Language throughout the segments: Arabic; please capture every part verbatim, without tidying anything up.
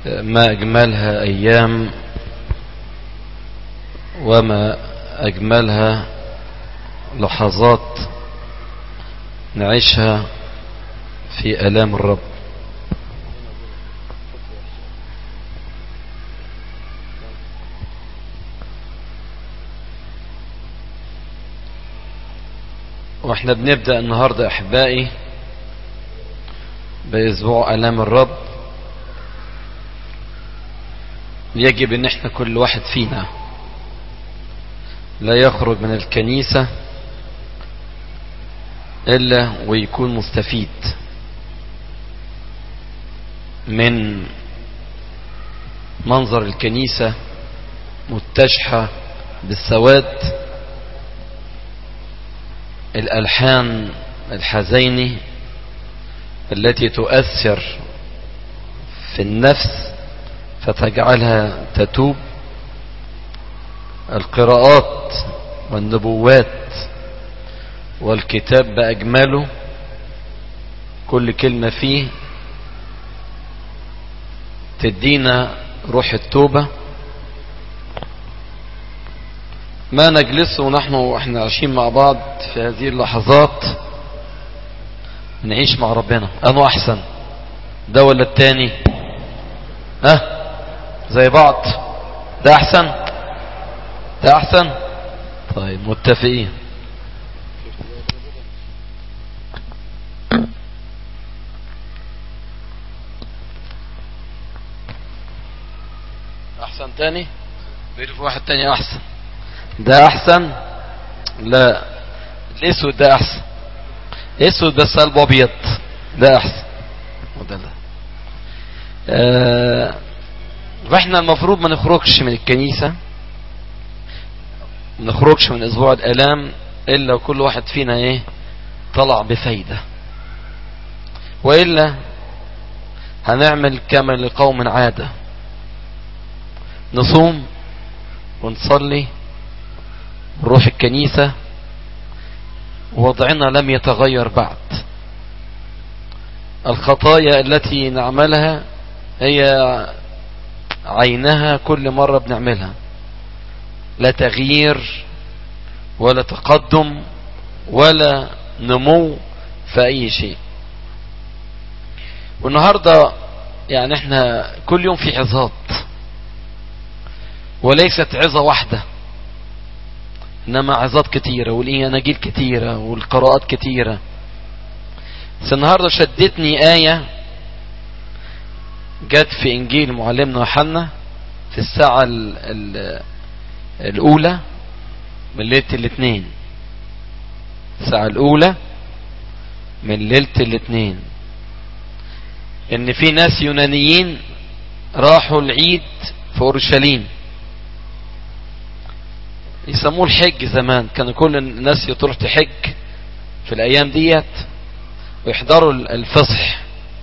ما أجملها أيام وما أجملها لحظات نعيشها في آلام الرب. واحنا بنبدأ النهاردة أحبائي بأسبوع آلام الرب. يجب ان احنا كل واحد فينا لا يخرج من الكنيسة الا ويكون مستفيد من منظر الكنيسة متشحة بالسواد، الألحان الحزينة التي تؤثر في النفس فتجعلها تتوب، القراءات والنبوات والكتاب بأجمله كل كلمة فيه تدينا روح التوبة. ما نجلس ونحن واحنا عايشين مع بعض في هذه اللحظات نعيش مع ربنا، أنه أحسن ده ولا التاني؟ ها زي بعض؟ ده أحسن ده أحسن. طيب متفقين. أحسن تاني بيقول في واحد تاني أحسن ده أحسن. لا الأسود ده أحسن، أسود بس قلبه أبيض ده أحسن وده لا. آه فاحنا المفروض ما نخرجش من الكنيسة، ما نخرجش من أسبوع الآلام إلا وكل واحد فينا إيه طلع بفايدة، وإلا هنعمل كما لقوم عادة، نصوم ونصلي ونروح الكنيسة ووضعنا لم يتغير بعد. الخطايا التي نعملها هي عينها كل مرة بنعملها، لا تغيير ولا تقدم ولا نمو في أي شيء. والنهاردة يعني احنا كل يوم في عظات، وليست عظة واحدة انما عظات كتيرة والاناجيل كتيرة والقراءات كتيرة. بس النهاردة شدتني آية جت في انجيل معلمنا يوحنا في الساعة ال ال الاولى من ليلة الاثنين، الساعة الاولى من ليلة الاثنين، ان في ناس يونانيين راحوا العيد في اورشليم، يسموه الحج. زمان كانوا كل الناس تروح تحج في الايام ديت ويحضروا الفصح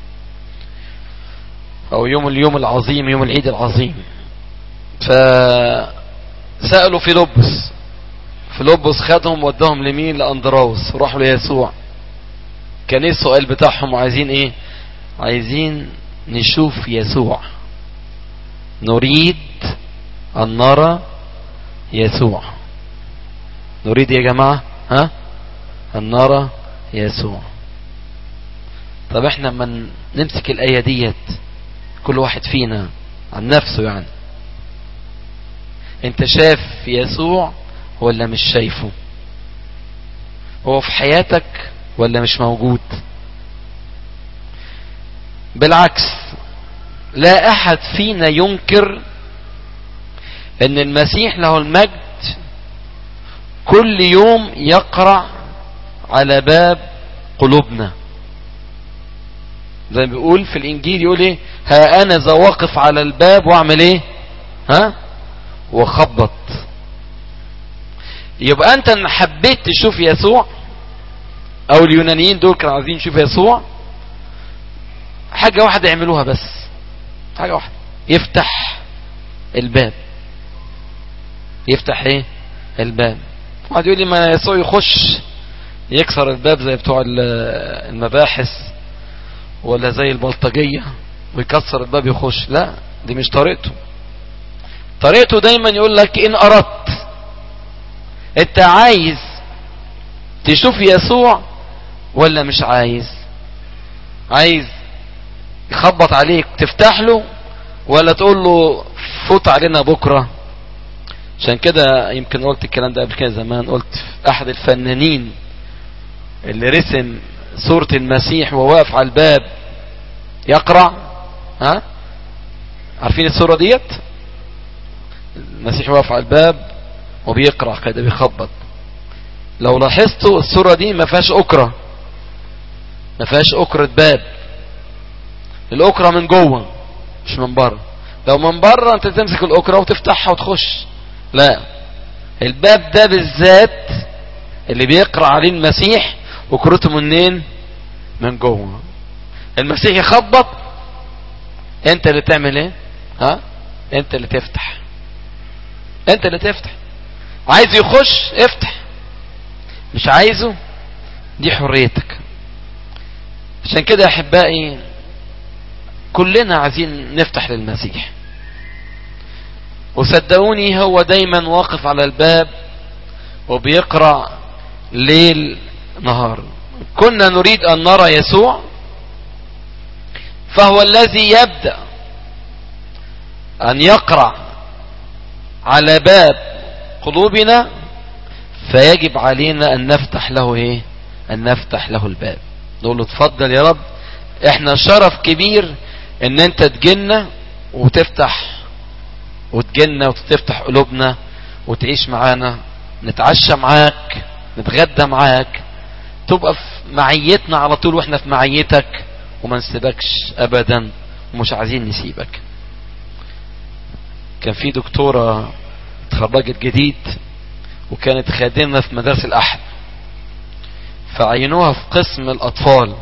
او يوم اليوم العظيم، يوم العيد العظيم. فسألوا فيلبس، فيلبس خدهم ودهم لمين؟ لأندراوس، وراحوا ليسوع. كان ايه السؤال بتاعهم؟ عايزين ايه؟ عايزين نشوف يسوع، نريد ان نرى يسوع. نريد يا جماعة ها ان نرى يسوع. طب احنا من نمسك الآية ديت كل واحد فينا عن نفسه، يعني انت شايف يسوع ولا مش شايفه؟ هو في حياتك ولا مش موجود؟ بالعكس، لا احد فينا ينكر ان المسيح له المجد كل يوم يقرع على باب قلوبنا. زي ما بيقول في الانجيل، يقول ايه؟ ها انا ذا واقف على الباب واعمل ايه؟ ها وخبط. يبقى انت ان حبيت تشوف يسوع، او اليونانيين دول كانوا عايزين يشوفوا يسوع، حاجة واحدة يعملوها بس، حاجة واحدة، يفتح الباب. يفتح ايه؟ الباب. واحد يقول لي ما يسوع يخش يكسر الباب زي بتوع المباحث ولا زي البلطجية ويكسر الباب يخش. لا، دي مش طريقته. طريقته دايما يقول لك ان اردت، انت عايز تشوف يسوع ولا مش عايز؟ عايز يخبط عليك تفتح له، ولا تقول له فوت علينا بكرة؟ عشان كده يمكن قلت الكلام ده قبل كده زمان، قلت احد الفنانين اللي رسم صورة المسيح وواقف على الباب يقرع، ها عارفين الصورة ديت؟ المسيح واقف على الباب وبيقرع كده بيخبط. لو لاحظتوا الصورة دي ما فيهاش أكرة، ما فيهاش أكرة باب، الأكرة من جوه مش من بره. لو من بره انت تمسك الأكرة وتفتحها وتخش، لا، الباب ده بالذات اللي بيقرأ عليه المسيح وكرته منين؟ من جوه. المسيح يخبط، انت اللي تعمل ايه؟ ها انت اللي تفتح، انت اللي تفتح. عايز يخش افتح، مش عايزه دي حريتك. عشان كده يا احبائي كلنا عايزين نفتح للمسيح، وصدقوني هو دايما واقف على الباب وبيقرأ ليل نهار. كنا نريد ان نرى يسوع، فهو الذي يبدأ ان يقرأ على باب قلوبنا، فيجب علينا ان نفتح له ايه؟ ان نفتح له الباب، نقول له اتفضل يا رب، احنا شرف كبير ان انت تجينا وتفتح وتجينا وتفتح قلوبنا وتعيش معانا، نتعشى معاك، نتغدى معاك، تبقى في معيتنا على طول واحنا في معيتك، وما نسيبكش ابدا ومش عايزين نسيبك. كان في دكتورة اتخرجت جديد وكانت خادمة في مدارس الأحد، فعينوها في قسم الأطفال.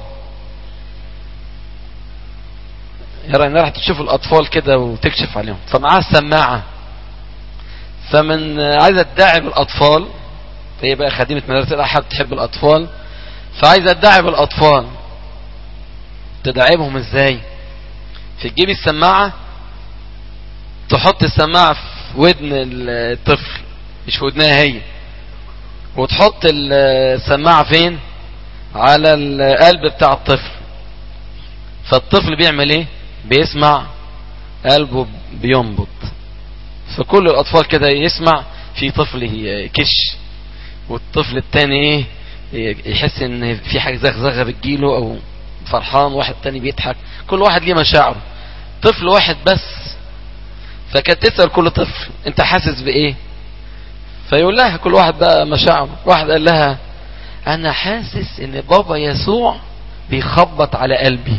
يعني راح تشوف الأطفال كده وتكشف عليهم، فمعاها السماعة، فمن عايزة تداعب الأطفال، فهي بقى خادمة مدارس الأحد تحب الأطفال، فعايزة تداعب الأطفال. تداعبهم ازاي؟ في تجيب السماعة، تحط السماعة في ودن الطفل مش في ودنها هي، وتحط السماعة فين؟ على القلب بتاع الطفل. فالطفل بيعمل ايه؟ بيسمع، قلبه بينبض. فكل الاطفال كده يسمع، في طفل يكش، والطفل التاني ايه يحس ان في حاجة زغزغة بتجيله او فرحان، واحد تاني بيضحك، كل واحد ليه مشاعره. طفل واحد بس. فكانت تسأل كل طفل انت حاسس بايه؟ فيقول لها كل واحد بقى مشاعره. واحد قال لها انا حاسس ان بابا يسوع بيخبط على قلبي.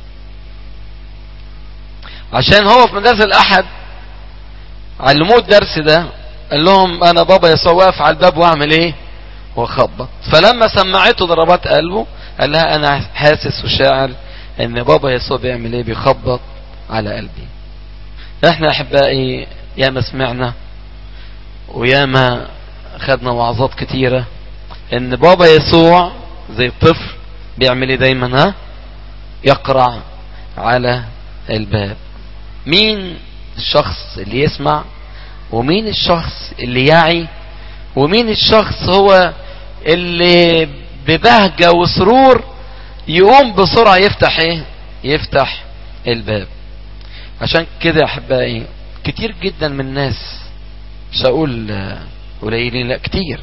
عشان هو في مدرسة الأحد علموه الدرس ده، قال لهم انا بابا يسوع واقف على الباب واعمل ايه؟ وخبط. فلما سمعته ضربات قلبه قال لها انا حاسس وشاعر ان بابا يسوع بيعمل ايه؟ بيخبط على قلبي. احنا احبائي ياما سمعنا وياما خدنا وعظات كتيرة ان بابا يسوع زي الطفل بيعمل ايه دايما؟ ها يقرع على الباب. مين الشخص اللي يسمع، ومين الشخص اللي يعي، ومين الشخص هو اللي ببهجة وسرور يقوم بسرعة يفتح ايه؟ يفتح الباب. عشان كده يا احبائي كتير جدا من الناس، مش هقول قليلين، لا كتير،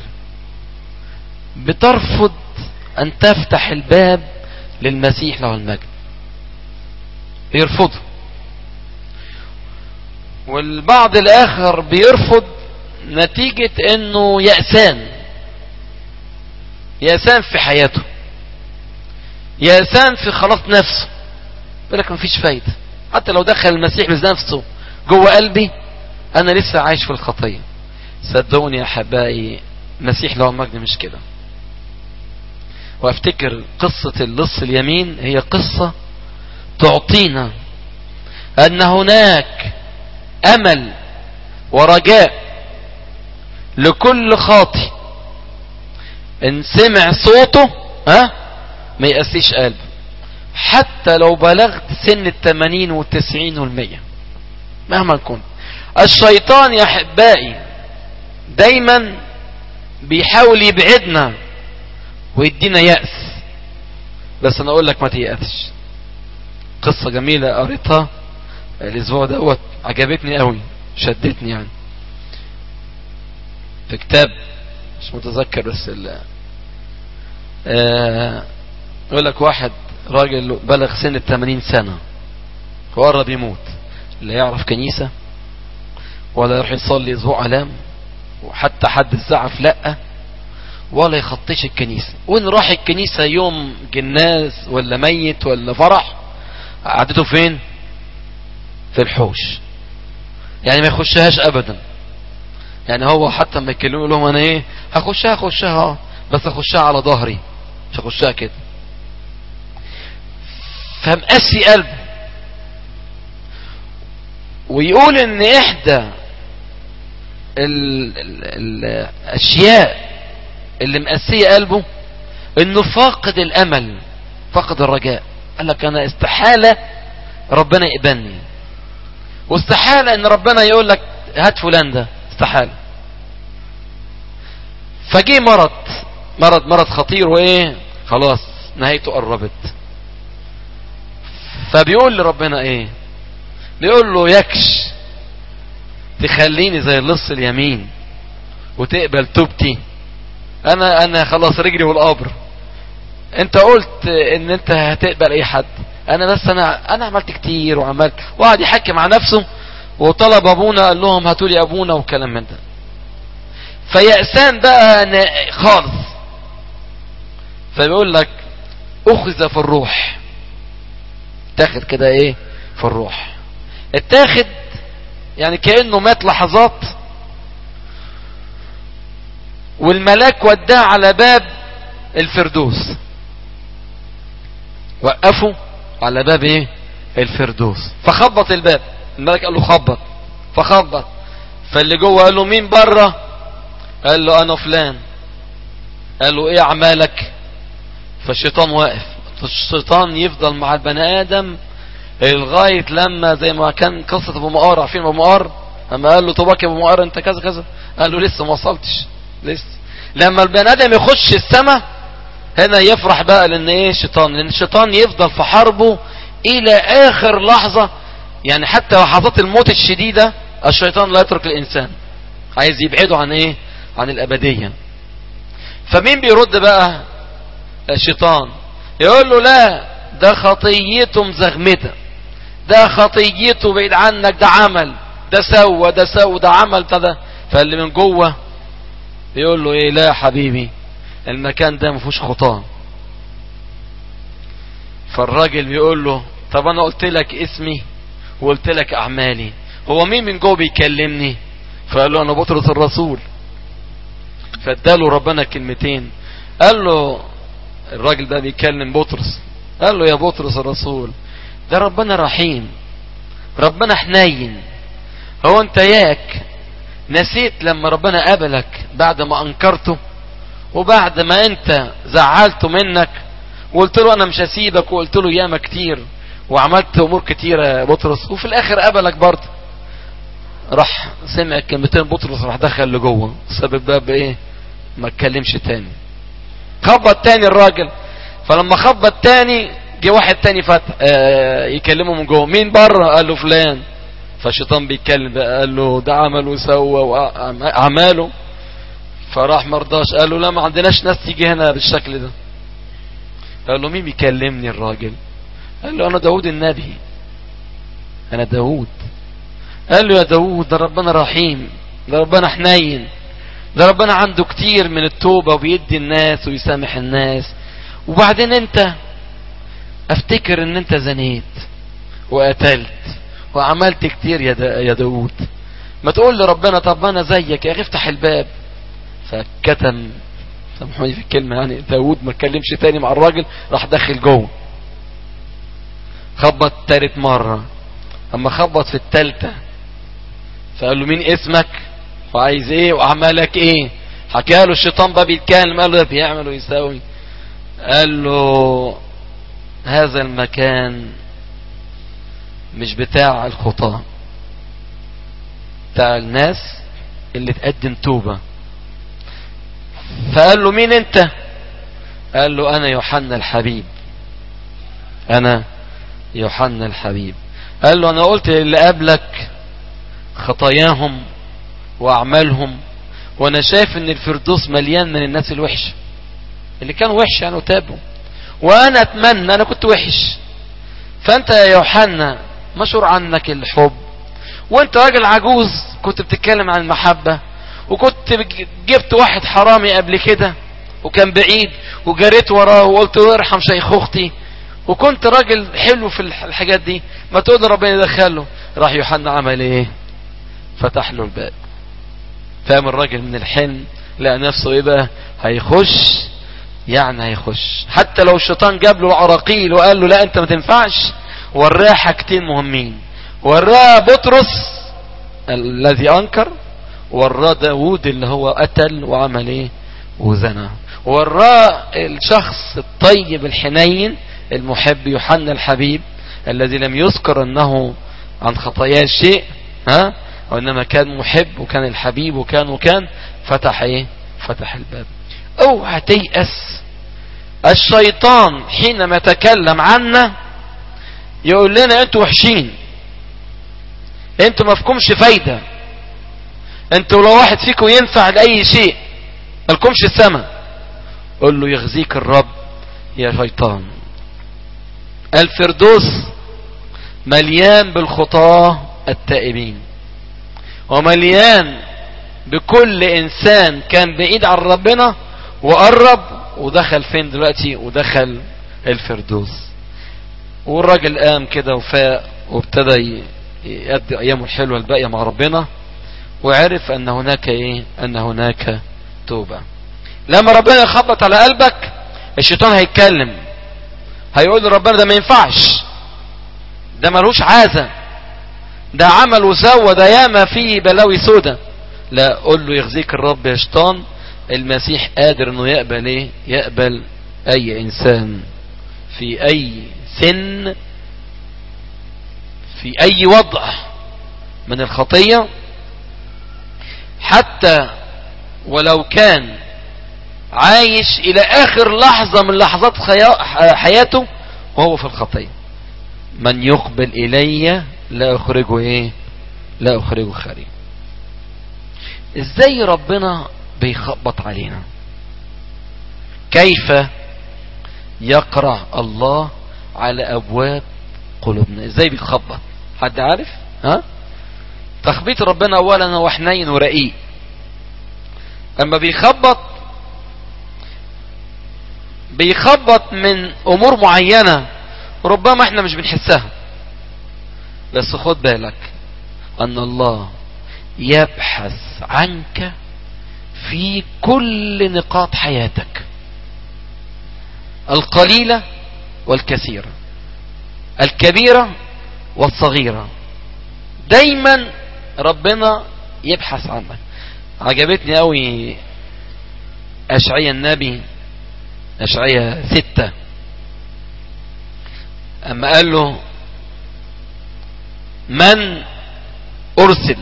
بترفض ان تفتح الباب للمسيح له المجد، بيرفضه. والبعض الاخر بيرفض نتيجة انه يأسان، يأسان في حياته، يأسان في خلاص نفسه، يقول لك مفيش فايدة، حتى لو دخل المسيح بنفسه جوه قلبي انا لسه عايش في الخطية. صدقوني يا حبائي المسيح له المجد مش كده. وافتكر قصة اللص اليمين هي قصة تعطينا ان هناك امل ورجاء لكل خاطئ ان سمع صوته ها ما يقسيش قلبه، حتى لو بلغت سن التمانين والتسعين والمية. مهما كنت. الشيطان يا احبائي دايما بيحاول يبعدنا ويدينا يأس، بس انا اقول لك ما تيأسش. قصة جميلة قريتها الاسبوع دوت عجبتني قوي، شدتني يعني، في كتاب مش متذكر بس ال آه يقول لك واحد راجل بلغ سن الثمانين سنة وقرب يموت، لا يعرف كنيسة ولا يروح يصلي اسبوع علام، وحتى حد الزعف لا، ولا يخطيش الكنيسة. وين راح الكنيسة يوم جناز ولا ميت ولا فرح قعدته فين؟ في الحوش، يعني ما يخشهاش ابدا. يعني هو حتى ما يكلموا لهم انا ايه هخشها هخشها بس اخشها على ظهري، مش هخشها كده. فمقسي قلبه، ويقول ان احدى ال ال الاشياء اللي مقسيه قلبه انه فاقد الامل، فاقد الرجاء. قال لك انا استحالة ربنا يقبلني، واستحالة ان ربنا يقول لك هات فلان ده، استحالة. فجي مرض مرض مرض خطير، وايه خلاص نهايته قربت. فبيقول لربنا ايه؟ بيقول له يكش تخليني زي اللص اليمين وتقبل توبتي؟ انا انا خلاص رجلي والقبر، انت قلت ان انت هتقبل اي حد، انا بس انا انا عملت كتير وعملت. وقعد يحكي مع نفسه، وطلب ابونا قال لهم هاتوا لي ابونا وكلام من ده. فيأسان بقى خالص. فبيقول لك اخذ في الروح، تاخد كده ايه في الروح، اتاخد يعني كأنه مات لحظات، والملاك وداه على باب الفردوس، وقفوا على باب ايه الفردوس. فخبط الباب، الملك قال له خبط، فخبط. فاللي جوه قال له مين بره؟ قال له انا فلان. قال له ايه اعمالك؟ فالشيطان واقف. الشيطان يفضل مع البني ادم لغايه لما زي ما كان قصه ابو مقار، عارفين ابو مقار اما قال له طباك يا ابو مقار انت كذا كذا، قال له لسه ما وصلتش لسه. لما البني ادم يخش السماء هنا يفرح بقى، لان ايه الشيطان، لان الشيطان يفضل في حربه الى اخر لحظه. يعني حتى لحظات الموت الشديده الشيطان لا يترك الانسان، عايز يبعده عن ايه عن الابديه. فمين بيرد بقى؟ الشيطان. يقول له لا، ده خطيته مزغمته، ده خطيته بعيد عنك، ده عمل، ده سوى، ده سوى، ده عمل ده. فاللي من جوه بيقول له ايه؟ لا يا حبيبي، المكان ده مفيهوش خطاه. فالراجل بيقول له طب انا قلت لك اسمي وقلت لك اعمالي، هو مين من جوه بيكلمني؟ فقال له انا بطرس الرسول. فاداله ربنا كلمتين، قال له الراجل ده بيكلم بطرس، قال له يا بطرس الرسول، ده ربنا رحيم، ربنا حنين. هو انت ياك نسيت لما ربنا قبلك بعد ما انكرته، وبعد ما انت زعلته منك وقلت له انا مش هسيبك، وقلت له ياما كتير وعملت امور كتيرة يا بطرس، وفي الاخر قبلك برضه. راح سمع كلمتين بطرس، راح دخل لجوه، سبب باب ايه ما اتكلمش تاني. خبط تاني الراجل، فلما خبط تاني جه واحد تاني فتح آه يكلمه من جوه، مين بره؟ قال له فلان. فالشيطان بيتكلم بقى، قال له ده عمل وسوى واعماله. فراح مرضاش، قال له لا ما عندناش ناس تيجي هنا بالشكل ده. قال له مين بيكلمني الراجل؟ قال له انا داود النبي، انا داود. قال له يا داود، ده ربنا رحيم، ده ربنا حنين، ده ربنا عنده كتير من التوبة وبيدي الناس ويسامح الناس. وبعدين انت افتكر ان انت زنيت وقتلت وعملت كتير يا دا يا داود، ما تقول لربنا طب انا زيك يا اخي افتح الباب. فكتم، سامحوني في الكلمة يعني، داود ما اتكلمش تاني مع الراجل، راح داخل جوه. خبط تالت مرة، اما خبط في التالتة فقال له مين اسمك وعايز ايه واعمالك ايه؟ حكى له الشيطان بقى بيتكلم، قال له ده بيعمل ويساوي. قال له هذا المكان مش بتاع الخطاة، بتاع الناس اللي تقدم توبة. فقال له مين انت؟ قال له انا يوحنا الحبيب، انا يوحنا الحبيب. قال له انا قلت اللي قبلك خطاياهم واعمالهم، وانا شايف ان الفردوس مليان من الناس الوحشة اللي كانوا وحش يعني وتابوا، وانا اتمنى، انا كنت وحش، فانت يا يوحنا مشهور عنك الحب، وانت راجل عجوز كنت بتتكلم عن المحبة، وكنت جبت واحد حرامي قبل كده وكان بعيد وجريت وراه وقلت له ارحم شيخ اختي، وكنت راجل حلو في الحاجات دي، ما تقول ربنا يدخله. راح يوحنا عمل ايه؟ فتح له الباب. فاهم الراجل من الحلم لقى نفسه ايه بقى؟ هيخش، يعني هيخش حتى لو الشيطان جاب له العراقيل وقال له لا انت ما تنفعش. وراه حاجتين مهمين، وراه بطرس الذي انكر، وراه داود اللي هو قتل وعمل ايه وزنى، وراه الشخص الطيب الحنين المحب يوحنا الحبيب الذي لم يذكر انه عن خطاياه شيء، ها، وانما كان محب وكان الحبيب وكان وكان فتح ايه؟ فتح الباب. اوعى تيأس. الشيطان حينما يتكلم عنا يقول لنا انتوا وحشين، انتوا ما فيكمش فايدة، انتوا لو واحد فيكم ينفع لأي شيء مالكمش السماء. قل له يغزيك الرب يا شيطان. الفردوس مليان بالخطاة التائبين، ومليان بكل انسان كان بعيد عن ربنا وقرب ودخل فين دلوقتي؟ ودخل الفردوس. والراجل قام كده وفاق وابتدى يقضي ايامه الحلوه الباقيه مع ربنا، وعرف ان هناك ايه؟ ان هناك توبه. لما ربنا يخبط على قلبك الشيطان هيتكلم، هيقول لربنا ده ما ينفعش، ده ملوش عازه، ده عمل وسوى، ده ياما فيه بلاوي سودا. لا، قول له يغزيك الرب يا شيطان، المسيح قادر انه يقبل ايه؟ يقبل اي انسان في اي سن، في اي وضع من الخطية، حتى ولو كان عايش الى اخر لحظة من لحظات حياته وهو في الخطية. من يقبل الي لا اخرجه ايه؟ لا اخرجه خارج. ازاي ربنا بيخبط علينا؟ كيف يقرع الله على ابواب قلوبنا؟ ازاي بيخبط؟ حد عارف؟ ها؟ تخبيط ربنا اولا هو حنين ورقيق. اما بيخبط بيخبط من امور معينة ربما احنا مش بنحسها، بس خد بالك ان الله يبحث عنك في كل نقاط حياتك، القليلة والكثيرة، الكبيرة والصغيرة. دايما ربنا يبحث عنك. عجبتني قوي اشعياء النبي، اشعياء ستة، اما قال له من ارسل،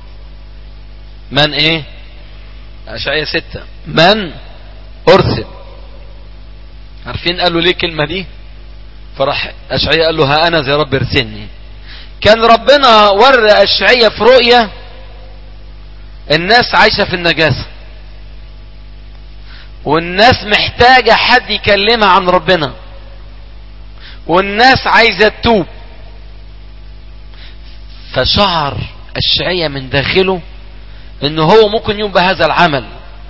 من ايه؟ اشعياء ستة، من ارسل. عارفين قالوا ليه كلمة دي؟ فراح اشعياء قال له ها انا زي رب ارسلني. كان ربنا ورى اشعياء في رؤية الناس عايشة في النجاسة، والناس محتاجة حد يكلمها عن ربنا، والناس عايزة تتوب. فشعر اشعياء من داخله انه هو ممكن يقوم بهذا العمل،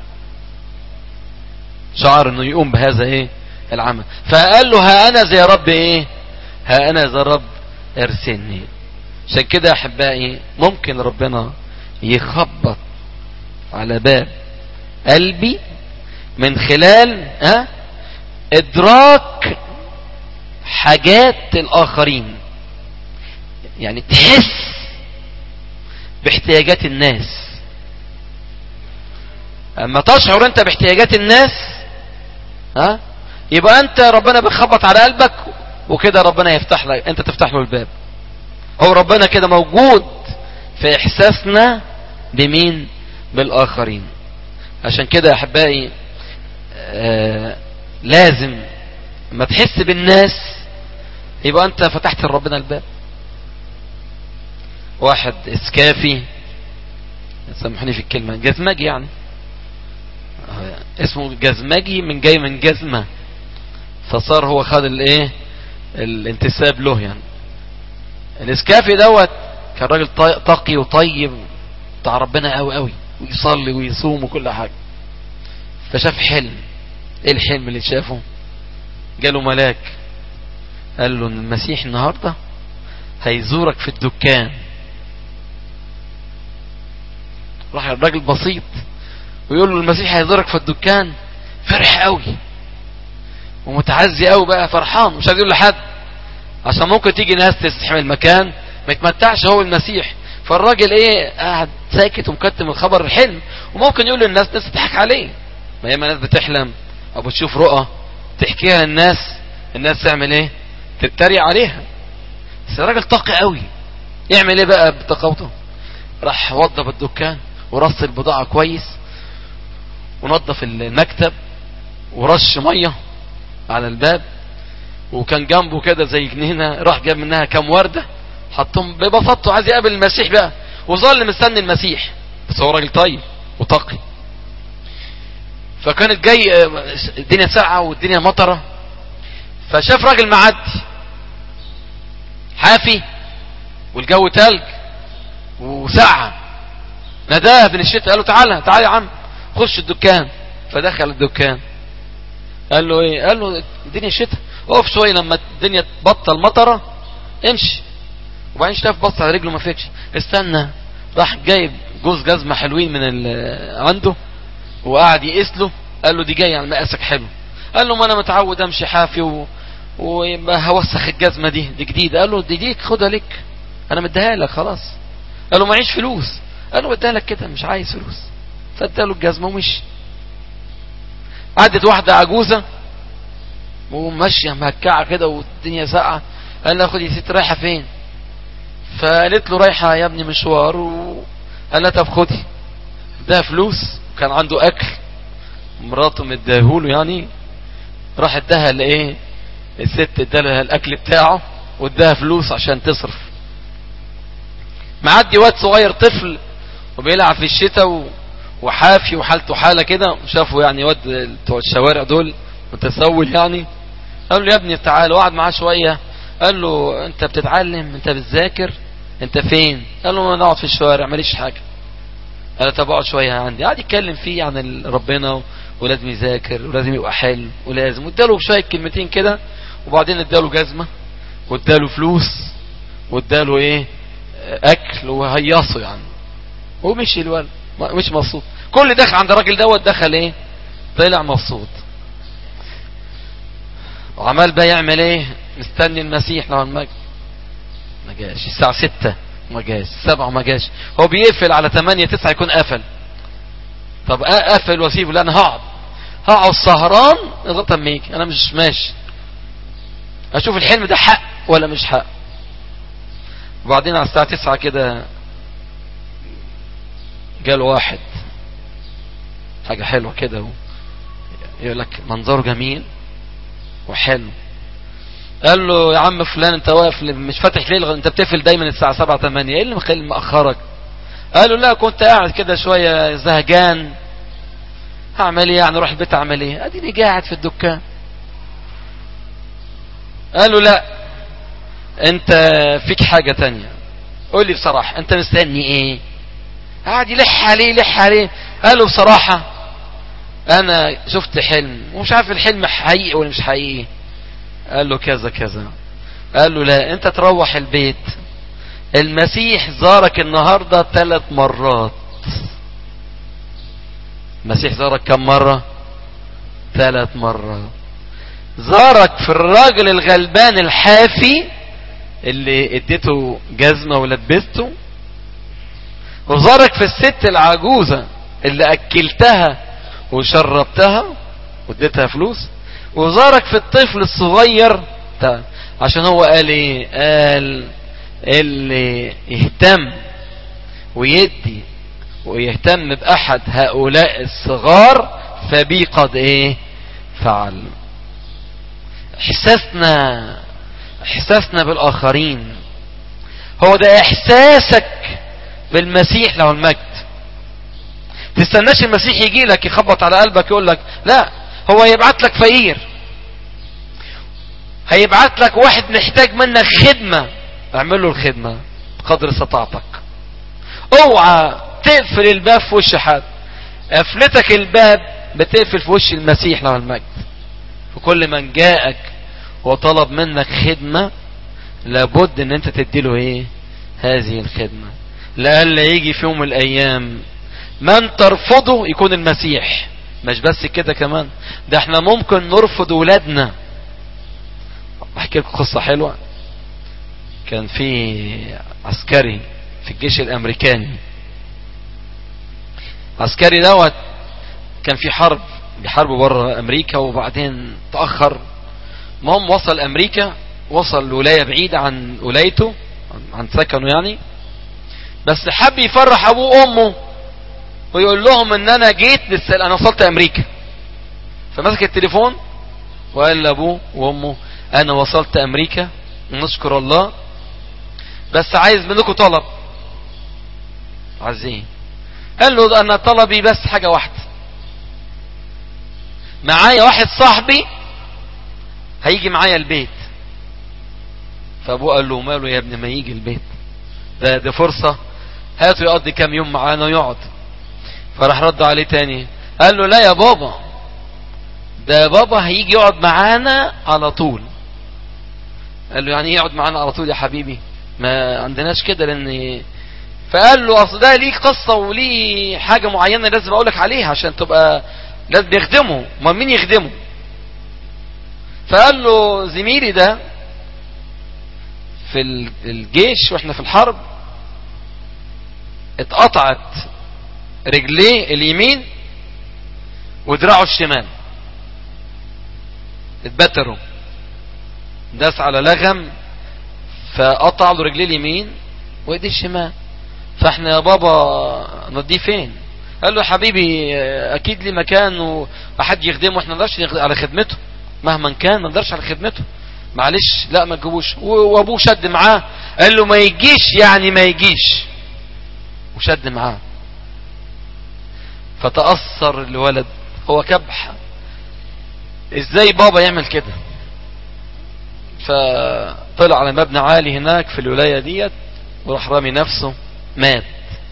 شعر انه يقوم بهذا ايه العمل. فقال له ها انا زي رب ايه؟ ها انا زي رب ارسلني. عشان كده يا احبائي ممكن ربنا يخبط على باب قلبي من خلال ها ادراك حاجات الاخرين، يعني تحس باحتياجات الناس. اما تشعر انت باحتياجات الناس ها يبقى انت ربنا بيخبط على قلبك، وكده ربنا يفتح لك، انت تفتح له الباب. هو ربنا كده موجود في احساسنا بمين؟ بالاخرين. عشان كده يا احبائي آه لازم ما تحس بالناس يبقى انت فتحت لربنا الباب. واحد اسكافي، سامحوني في الكلمة، جزمجي يعني، اسمه جزمجي من جاي من جزمة، فصار هو خد الايه الانتساب له يعني. الاسكافي دوت كان راجل تقي وطيب بتاع ربنا قوي قوي، ويصلي ويصوم وكل حاجة. فشاف حلم. ايه الحلم اللي شافه؟ جاله ملاك قال له المسيح النهاردة هيزورك في الدكان. راح الراجل بسيط ويقول له المسيح هيزورك في الدكان، فرح قوي ومتعزي قوي بقى، فرحان مش عايز يقول لحد عشان ممكن تيجي ناس تستحمل المكان ما يتمتعش هو المسيح. فالراجل ايه قاعد ساكت ومكتم الخبر الحلم، وممكن يقول للناس ناس تضحك عليه، ما ياما ناس بتحلم او بتشوف رؤى تحكيها للناس، الناس تعمل ايه؟ تتريق عليها. بس الراجل طاقي قوي، يعمل ايه بقى بتقوته؟ راح وضب الدكان ورص البضاعة كويس ونظف المكتب ورش مية على الباب، وكان جنبه كده زي جنينة راح جاب منها كام وردة حطهم ببساطته، عايز يقابل المسيح بقى، وظل مستني المسيح. بس هو راجل طيب وتقي. فكانت جاي الدنيا ساقعة والدنيا مطرة، فشاف راجل معدي حافي والجو تلج وساعة، ناداه بين الشتاء قال له تعالى تعالى يا عم خش الدكان. فدخل الدكان قال له ايه؟ قال له الدنيا شتاء، اقف شويه لما الدنيا تبطل مطره امشي. وبعدين شاف بص على رجله ما فيكش، استنى. راح جايب جوز جزمه حلوين من عنده وقعد يقيس له، قال له دي جايه يعني مقاسك حلو. قال له ما انا متعود امشي حافي و... وهوسخ الجزمه دي دي جديده. قال له دي ديك خدها لك انا مديها لك خلاص. قال له معيش فلوس. قال له بديها لك كده مش عايز فلوس. فاداله الجزمه ومشي. عدت واحده عجوزه وماشيه مهكعه كده والدنيا ساقعه، قال لها خدي يا ست رايحه فين؟ فقالت له رايحه يا ابني مشوار. وقال لها طب خدي، اداها فلوس وكان عنده اكل مراته مديهوله يعني، راح اداها لايه الست، ادالها الاكل بتاعه واداها فلوس عشان تصرف. معدي واد صغير طفل وبيلعب في الشتاء وحافي وحالته حاله كده، شافوا يعني واد بتوع الشوارع دول متسول يعني، قال له يا ابني تعال. وقعد معاه شويه قال له انت بتتعلم؟ انت بتذاكر؟ انت فين؟ قال له انا اقعد في الشوارع ماليش حاجه. قال له طب اقعد شويه عندي. قعد يتكلم فيه عن ربنا ولازم يذاكر ولازم يبقى حلو ولازم، واداله شويه كلمتين كده، وبعدين اداله جزمه واداله فلوس واداله ايه اكل وهيصه يعني، ومشي الولد مش مبسوط. كل دخل عند الراجل دوت دخل ايه طلع مبسوط، وعمال بقى يعمل ايه مستني المسيح. لو ما ما جاش الساعه ستة ما جاش، سبعة ما جاش، هو بيقفل على ثمانية تسعة يكون قفل. طب اقفل واسيبه؟ لا انا هقعد هقعد سهران لغايه ما يجي، انا مش ماشي اشوف الحلم ده حق ولا مش حق. وبعدين على الساعه تسعة كده جاله واحد حاجه حلوه كده، يقول لك منظره جميل وحلو. قال له يا عم فلان انت واقف مش فاتح ليه؟ انت بتقفل دايما الساعه سبعة ثمانية، ايه اللي مخلي مأخرك؟ قال له لا كنت قاعد كده شويه زهجان، هعمل ايه يعني؟ اروح البيت اعمل ايه؟ اديني قاعد في الدكان. قال له لا انت فيك حاجه تانية، قول لي بصراحه انت مستني ايه؟ قاعد يلح عليه يلح عليه. قال له بصراحه انا شفت حلم ومش عارف الحلم حقيقي ولا مش حقيقي. قال له كذا كذا. قال له لا انت تروح البيت، المسيح زارك النهاردة ثلاث مرات. المسيح زارك كم مرة؟ ثلاث مرات. زارك في الراجل الغلبان الحافي اللي اديته جزمة ولبسته، وزارك في الست العجوزة اللي اكلتها وشربتها واديتها فلوس، وزارك في الطفل الصغير ده. عشان هو قال ايه؟ قال اللي يهتم ويدي ويهتم بأحد هؤلاء الصغار فبي قد ايه فعل. احساسنا احساسنا بالآخرين هو ده احساسك بالمسيح له المجد. تستناش المسيح يجي لك يخبط على قلبك يقول لك لا، هو يبعت لك فقير، هيبعت لك واحد محتاج منك خدمة، اعمل له الخدمة قدر استطاعتك. اوعى تقفل الباب في وش حد. قفلتك الباب بتقفل في وش المسيح له المجد. فكل من جاءك وطلب منك خدمة لابد ان انت تديله ايه هذه الخدمة، لألا يجي في يوم من الايام من ترفضه يكون المسيح. مش بس كده كمان، ده احنا ممكن نرفض ولادنا. احكي لكم قصة حلوة. كان في عسكري في الجيش الامريكاني. عسكري دوت كان في حرب بيحاربوا بره امريكا، وبعدين تأخر. المهم وصل امريكا، وصل لولاية بعيدة عن ولايته عن سكنه يعني، بس حب يفرح ابوه وامه ويقول لهم ان انا جيت بالسلام، انا وصلت امريكا. فمسك التليفون وقال لابوه وامه انا وصلت امريكا ونشكر الله، بس عايز منكم طلب. عايزين؟ قال له انا طلبي بس حاجة واحدة، معايا واحد صاحبي هيجي معايا البيت. فابوه قال له ماله يا ابني ما يجي البيت، ده دي فرصة، هاته يقضي كام يوم معانا ويقعد. فراح رد عليه تاني قال له لا يا بابا، ده بابا هيجي يقعد معانا على طول. قال له يعني ايه يقعد معانا على طول يا حبيبي؟ ما عندناش كده. لان فقال له اصل ده ليه قصة وليه حاجة معينة لازم اقولك عليها عشان تبقى لازم يخدمه. ما مين يخدمه؟ فقال له زميلي ده في الجيش واحنا في الحرب اتقطعت رجليه اليمين ودراعه الشمال، اتبتروا، داس على لغم فقطع له رجليه اليمين وايديه الشمال. فاحنا يا بابا نوديه فين؟ قال له حبيبي اكيد لي مكان وحد يخدمه، احنا ما نقدرش على خدمته مهما كان، ما نقدرش على خدمته، معلش لا ما تجيبوش. وابوه شد معاه قال له ما يجيش يعني ما يجيش، وشد معاه. فتأثر الولد، هو كبح ازاي بابا يعمل كده. فطلع على مبنى عالي هناك في الولاية ديت وراح رامي نفسه، مات.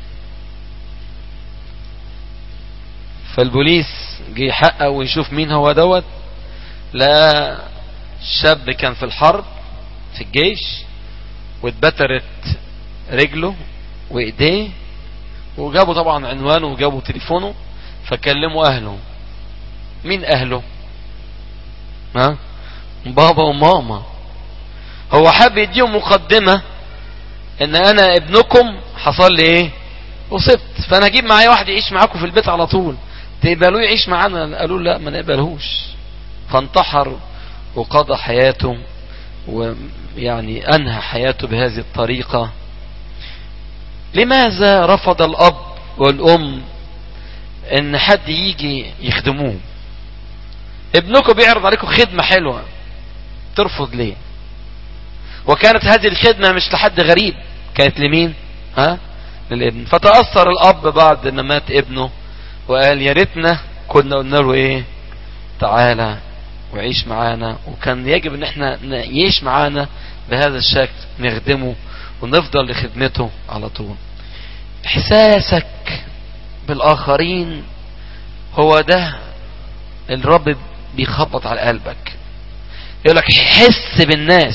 فالبوليس جه يحقق ويشوف مين هو دوت، لا شاب كان في الحرب في الجيش واتبترت رجله وايديه، وجابوا طبعا عنوانه وجابوا تليفونه فكلموا اهله. مين اهله؟ ها بابا وماما. هو حاب يديهم مقدمة ان انا ابنكم حصل لي ايه، اصبت، فانا اجيب معايا واحد يعيش معاكم في البيت على طول، تقبلوه يعيش معانا؟ قالوا لا ما نقبلهوش. فانتحر وقضى حياته، ويعني انهى حياته بهذه الطريقة. لماذا رفض الاب والام ان حد يجي يخدموه؟ ابنكم بيعرض عليكم خدمة حلوة، ترفض ليه؟ وكانت هذه الخدمة مش لحد غريب، كانت لمين؟ ها للابن. فتأثر الاب بعد ما مات ابنه وقال يا ريتنا كنا قلنا له ايه تعالى وعيش معانا، وكان يجب ان احنا يعيش معانا بهذا الشكل، نخدمه ونفضل لخدمته على طول. احساسك بالاخرين هو ده الرب بيخبط على قلبك، يقولك حس بالناس،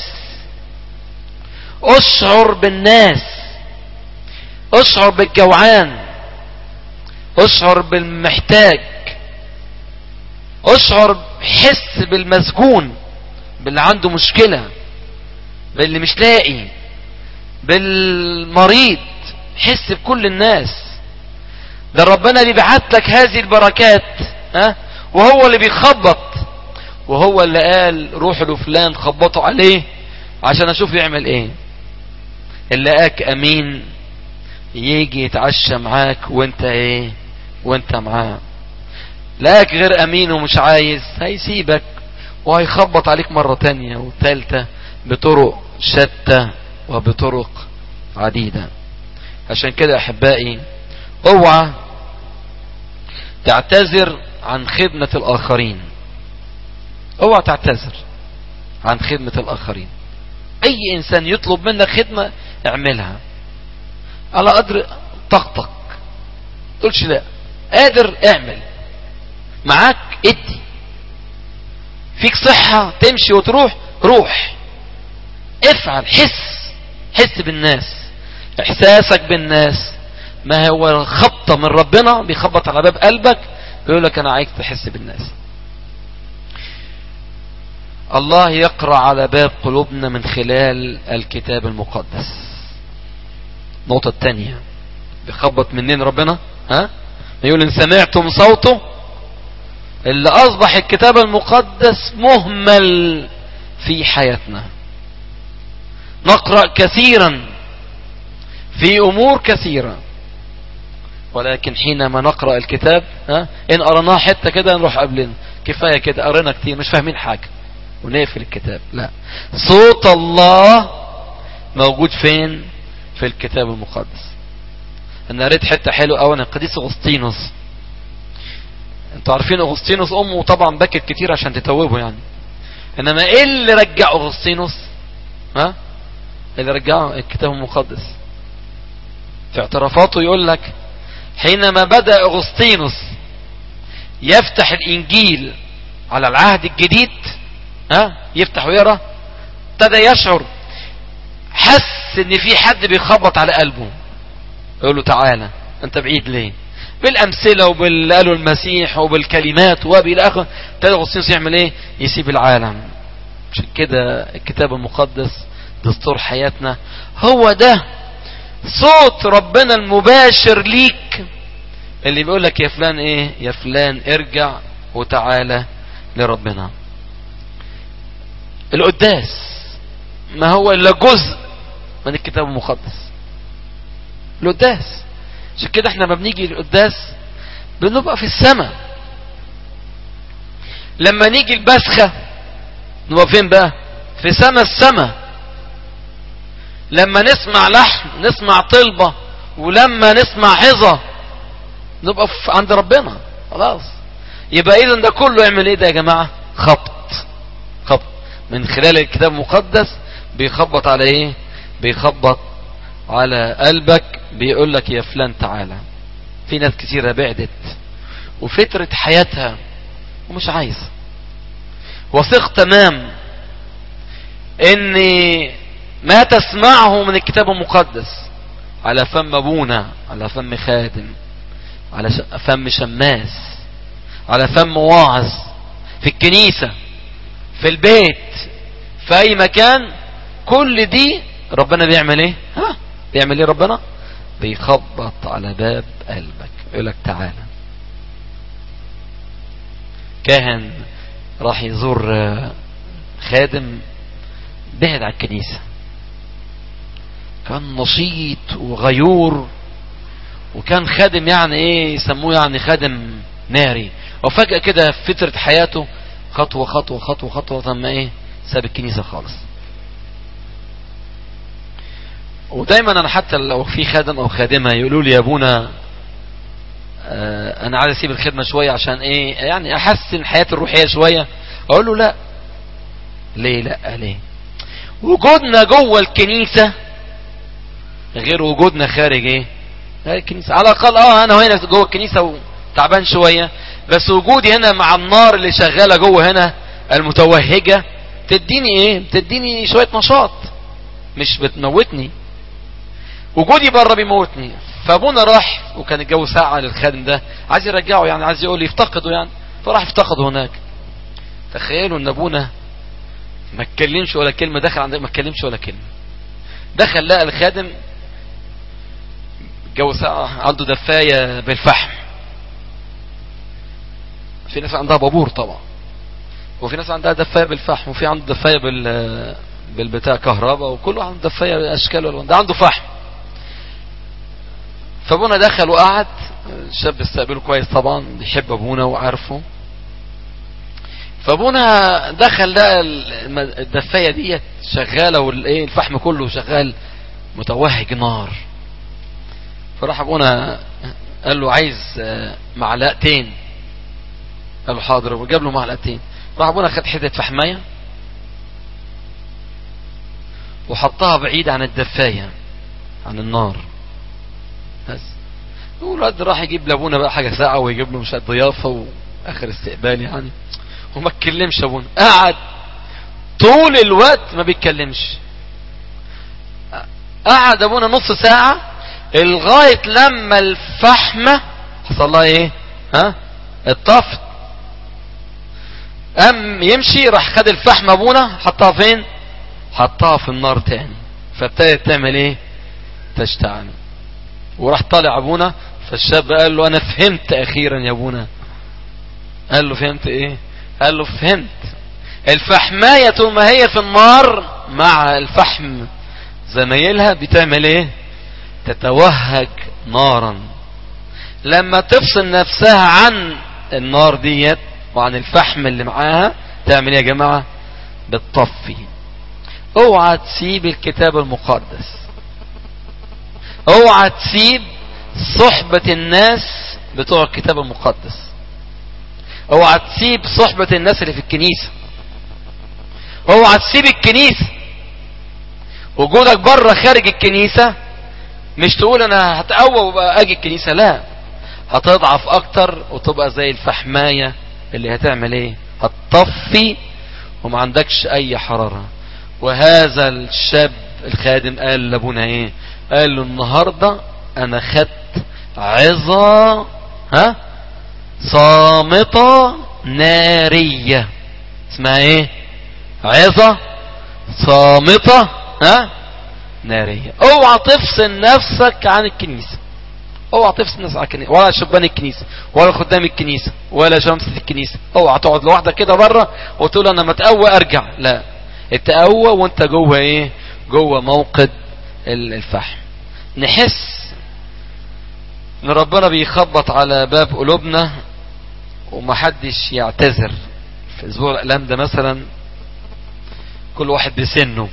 اشعر بالناس، اشعر بالجوعان، اشعر بالمحتاج، اشعر حس بالمسجون، باللي عنده مشكلة، باللي مش لاقي، بالمريض، حس بكل الناس. ده ربنا بيبعت لك هذه البركات، ها وهو اللي بيخبط، وهو اللي قال روحوا لفلان خبطوا عليه عشان اشوف يعمل ايه. اللي لقاك امين يجي يتعشى معاك وانت ايه وانت معاه. لاك غير امين ومش عايز، هيسيبك وهيخبط عليك مرة تانية وثالثة بطرق شتى وبطرق عديدة. عشان كده احبائي اوعى تعتذر عن خدمة الاخرين، اوعى تعتذر عن خدمة الاخرين. اي انسان يطلب منك خدمة اعملها على قدر طاقتك، تقولش لا، قادر اعمل، معاك ادي، فيك صحة تمشي وتروح روح، افعل، حس حس بالناس، احساسك بالناس ما هو خبطة من ربنا بيخبط على باب قلبك بيقول لك انا عايز تحس بالناس. الله يقرأ على باب قلوبنا من خلال الكتاب المقدس. النقطة الثانية بيخبط منين ربنا؟ ها يقول ان سمعتم صوته، اللي اصبح الكتاب المقدس مهمل في حياتنا. نقرأ كثيرا في امور كثيرة، ولكن حينما نقرأ الكتاب ها ان قرناه حتة كده نروح قبلنا، كفاية كده قرينا كتير مش فاهمين حاجة ونقفل الكتاب. لا، صوت الله موجود فين؟ في الكتاب المقدس. انا قريت حتة حلوة اولا القديس اغسطينوس. انتوا عارفين اغسطينوس امه طبعا بكت كتير عشان تتوبه يعني، انما ايه اللي رجع اغسطينوس؟ ها اللي رجعه الكتاب المقدس. في اعترافاته يقول لك حينما بدأ اغسطينوس يفتح الانجيل على العهد الجديد، ها يفتح ويقرا، ابتدى يشعر، حس ان في حد بيخبط على قلبه يقول له تعالى انت بعيد ليه، بالامثله وباللي قاله المسيح وبالكلمات وبالى اخره. ابتدى اغسطينوس يعمل ايه؟ يسيب العالم. عشان كده الكتاب المقدس دستور حياتنا، هو ده صوت ربنا المباشر ليك اللي بيقول لك يا فلان ايه، يا فلان ارجع وتعالى لربنا. القداس ما هو الا جزء من الكتاب المقدس، القداس. عشان كده احنا ما بنيجي القداس بنبقى في السماء. لما نيجي البسخة نبقى فين بقى؟ في سماء السماء. لما نسمع لحن نسمع طلبة، ولما نسمع عظة نبقى عند ربنا خلاص. يبقى اذا ده كله يعمل ايه ده يا جماعة؟ خبط خبط من خلال الكتاب المقدس. بيخبط على ايه؟ بيخبط على قلبك، بيقول لك يا فلان تعالى. في ناس كثيرة بعدت وفترة حياتها ومش عايز، وثق تمام ان ما تسمعه من الكتاب المقدس على فم ابونا، على فم خادم، على فم شماس، على فم واعظ، في الكنيسة، في البيت، في اي مكان، كل دي ربنا بيعمل ايه؟ ها بيعمل ايه ربنا؟ بيخبط على باب قلبك يقول لك تعالى. كاهن راح يزور خادم بعد عن الكنيسة، كان نشيط وغيور، وكان خادم يعني ايه يسموه يعني خادم ناري، وفجأة كده في فترة حياته خطوة خطوة خطوة خطوة ثم ايه ساب الكنيسة خالص. ودايما انا حتى لو في خادم او خادمة يقولوا لي يا ابونا آه انا عايز اسيب الخدمة شوية عشان ايه يعني احسن حياتي الروحية شوية، اقول له لا. ليه لا؟ ليه؟ وجودنا جوه الكنيسة غير وجودنا خارج ايه الكنيسة. على الاقل اه انا هنا جوه الكنيسة وتعبان شوية، بس وجودي هنا مع النار اللي شغالة جوه هنا المتوهجة تديني ايه؟ تديني شوية نشاط، مش بتموتني. وجودي بره بيموتني. فابونا راح، وكان الجو ساعة للخادم ده، عايز يرجعه يعني، عايز يقول يفتقده يعني، فراح يفتقده هناك. تخيلوا ان ابونا ما اتكلمش ولا كلمة، دخل عندك ما اتكلمش ولا كلمة، دخل لقى الخادم الجو ساعة عنده دفاية بالفحم. في ناس عندها بابور طبعا، وفي ناس عندها دفاية بالفحم، وفي عنده دفاية بال بالبتاع كهرباء، وكله عنده دفاية اشكال والوان، ده عنده فحم. فابونا دخل وقعد. الشاب استقبله كويس طبعا، بيحب ابونا وعارفه. فابونا دخل لقى الدفايه ديت شغاله والايه الفحم كله شغال متوهج نار. فراح ابونا قال له عايز معلقتين. قال له حاضر، وجاب له معلقتين. راح ابونا خد حته فحمايه وحطها بعيد عن الدفايه عن النار. بس والواد راح يجيب لابونا بقى حاجه ساقعه ويجيب له مش ضيافه واخر استقبال يعني، وما اتكلمش ابونا. قعد طول الوقت ما بيتكلمش. قعد ابونا نص ساعه لغايه لما الفحمه حصل لها ايه؟ ها؟ اتطفت. قام يمشي، راح خد الفحمه ابونا حطها فين؟ حطها في النار تاني. فابتدت تعمل ايه؟ تشتعل. وراح طالع ابونا. فالشاب قال له انا فهمت اخيرا يا ابونا. قال له فهمت ايه؟ قال له فهمت. الفحمايه طول ما هي في النار مع الفحم زمايلها بتعمل ايه؟ تتوهج نارا. لما تفصل نفسها عن النار ديت وعن الفحم اللي معاها تعمل ايه يا جماعه؟ بتطفي. اوعى تسيب الكتاب المقدس، اوعى تسيب صحبة الناس بتوع الكتاب المقدس، اوعى تسيب صحبة الناس اللي في الكنيسة، اوعى تسيب الكنيسة. وجودك بره خارج الكنيسة مش تقول انا هتقوى وبقى اجي الكنيسة، لا، هتضعف اكتر وتبقى زي الفحماية اللي هتعمل ايه؟ هتطفي وما عندكش اي حرارة. وهذا الشاب الخادم قال لابونا ايه؟ قال له النهاردة انا خدت عظة ها صامتة نارية. اسمها ايه؟ عظة صامتة ها نارية. اوعى تفصل نفسك عن الكنيسة، اوعى تفصل نفسك عن الكنيسة، ولا شبان الكنيسة ولا خدام الكنيسة ولا شمسة الكنيسة. اوعى تقعد لوحدك كده بره وتقول انا متقوى ارجع، لا، التقوى وانت جوه ايه؟ جوه موقد الفحم. نحس ان ربنا بيخبط على باب قلوبنا ومحدش يعتذر. في اسبوع الالام ده مثلا كل واحد بسنه،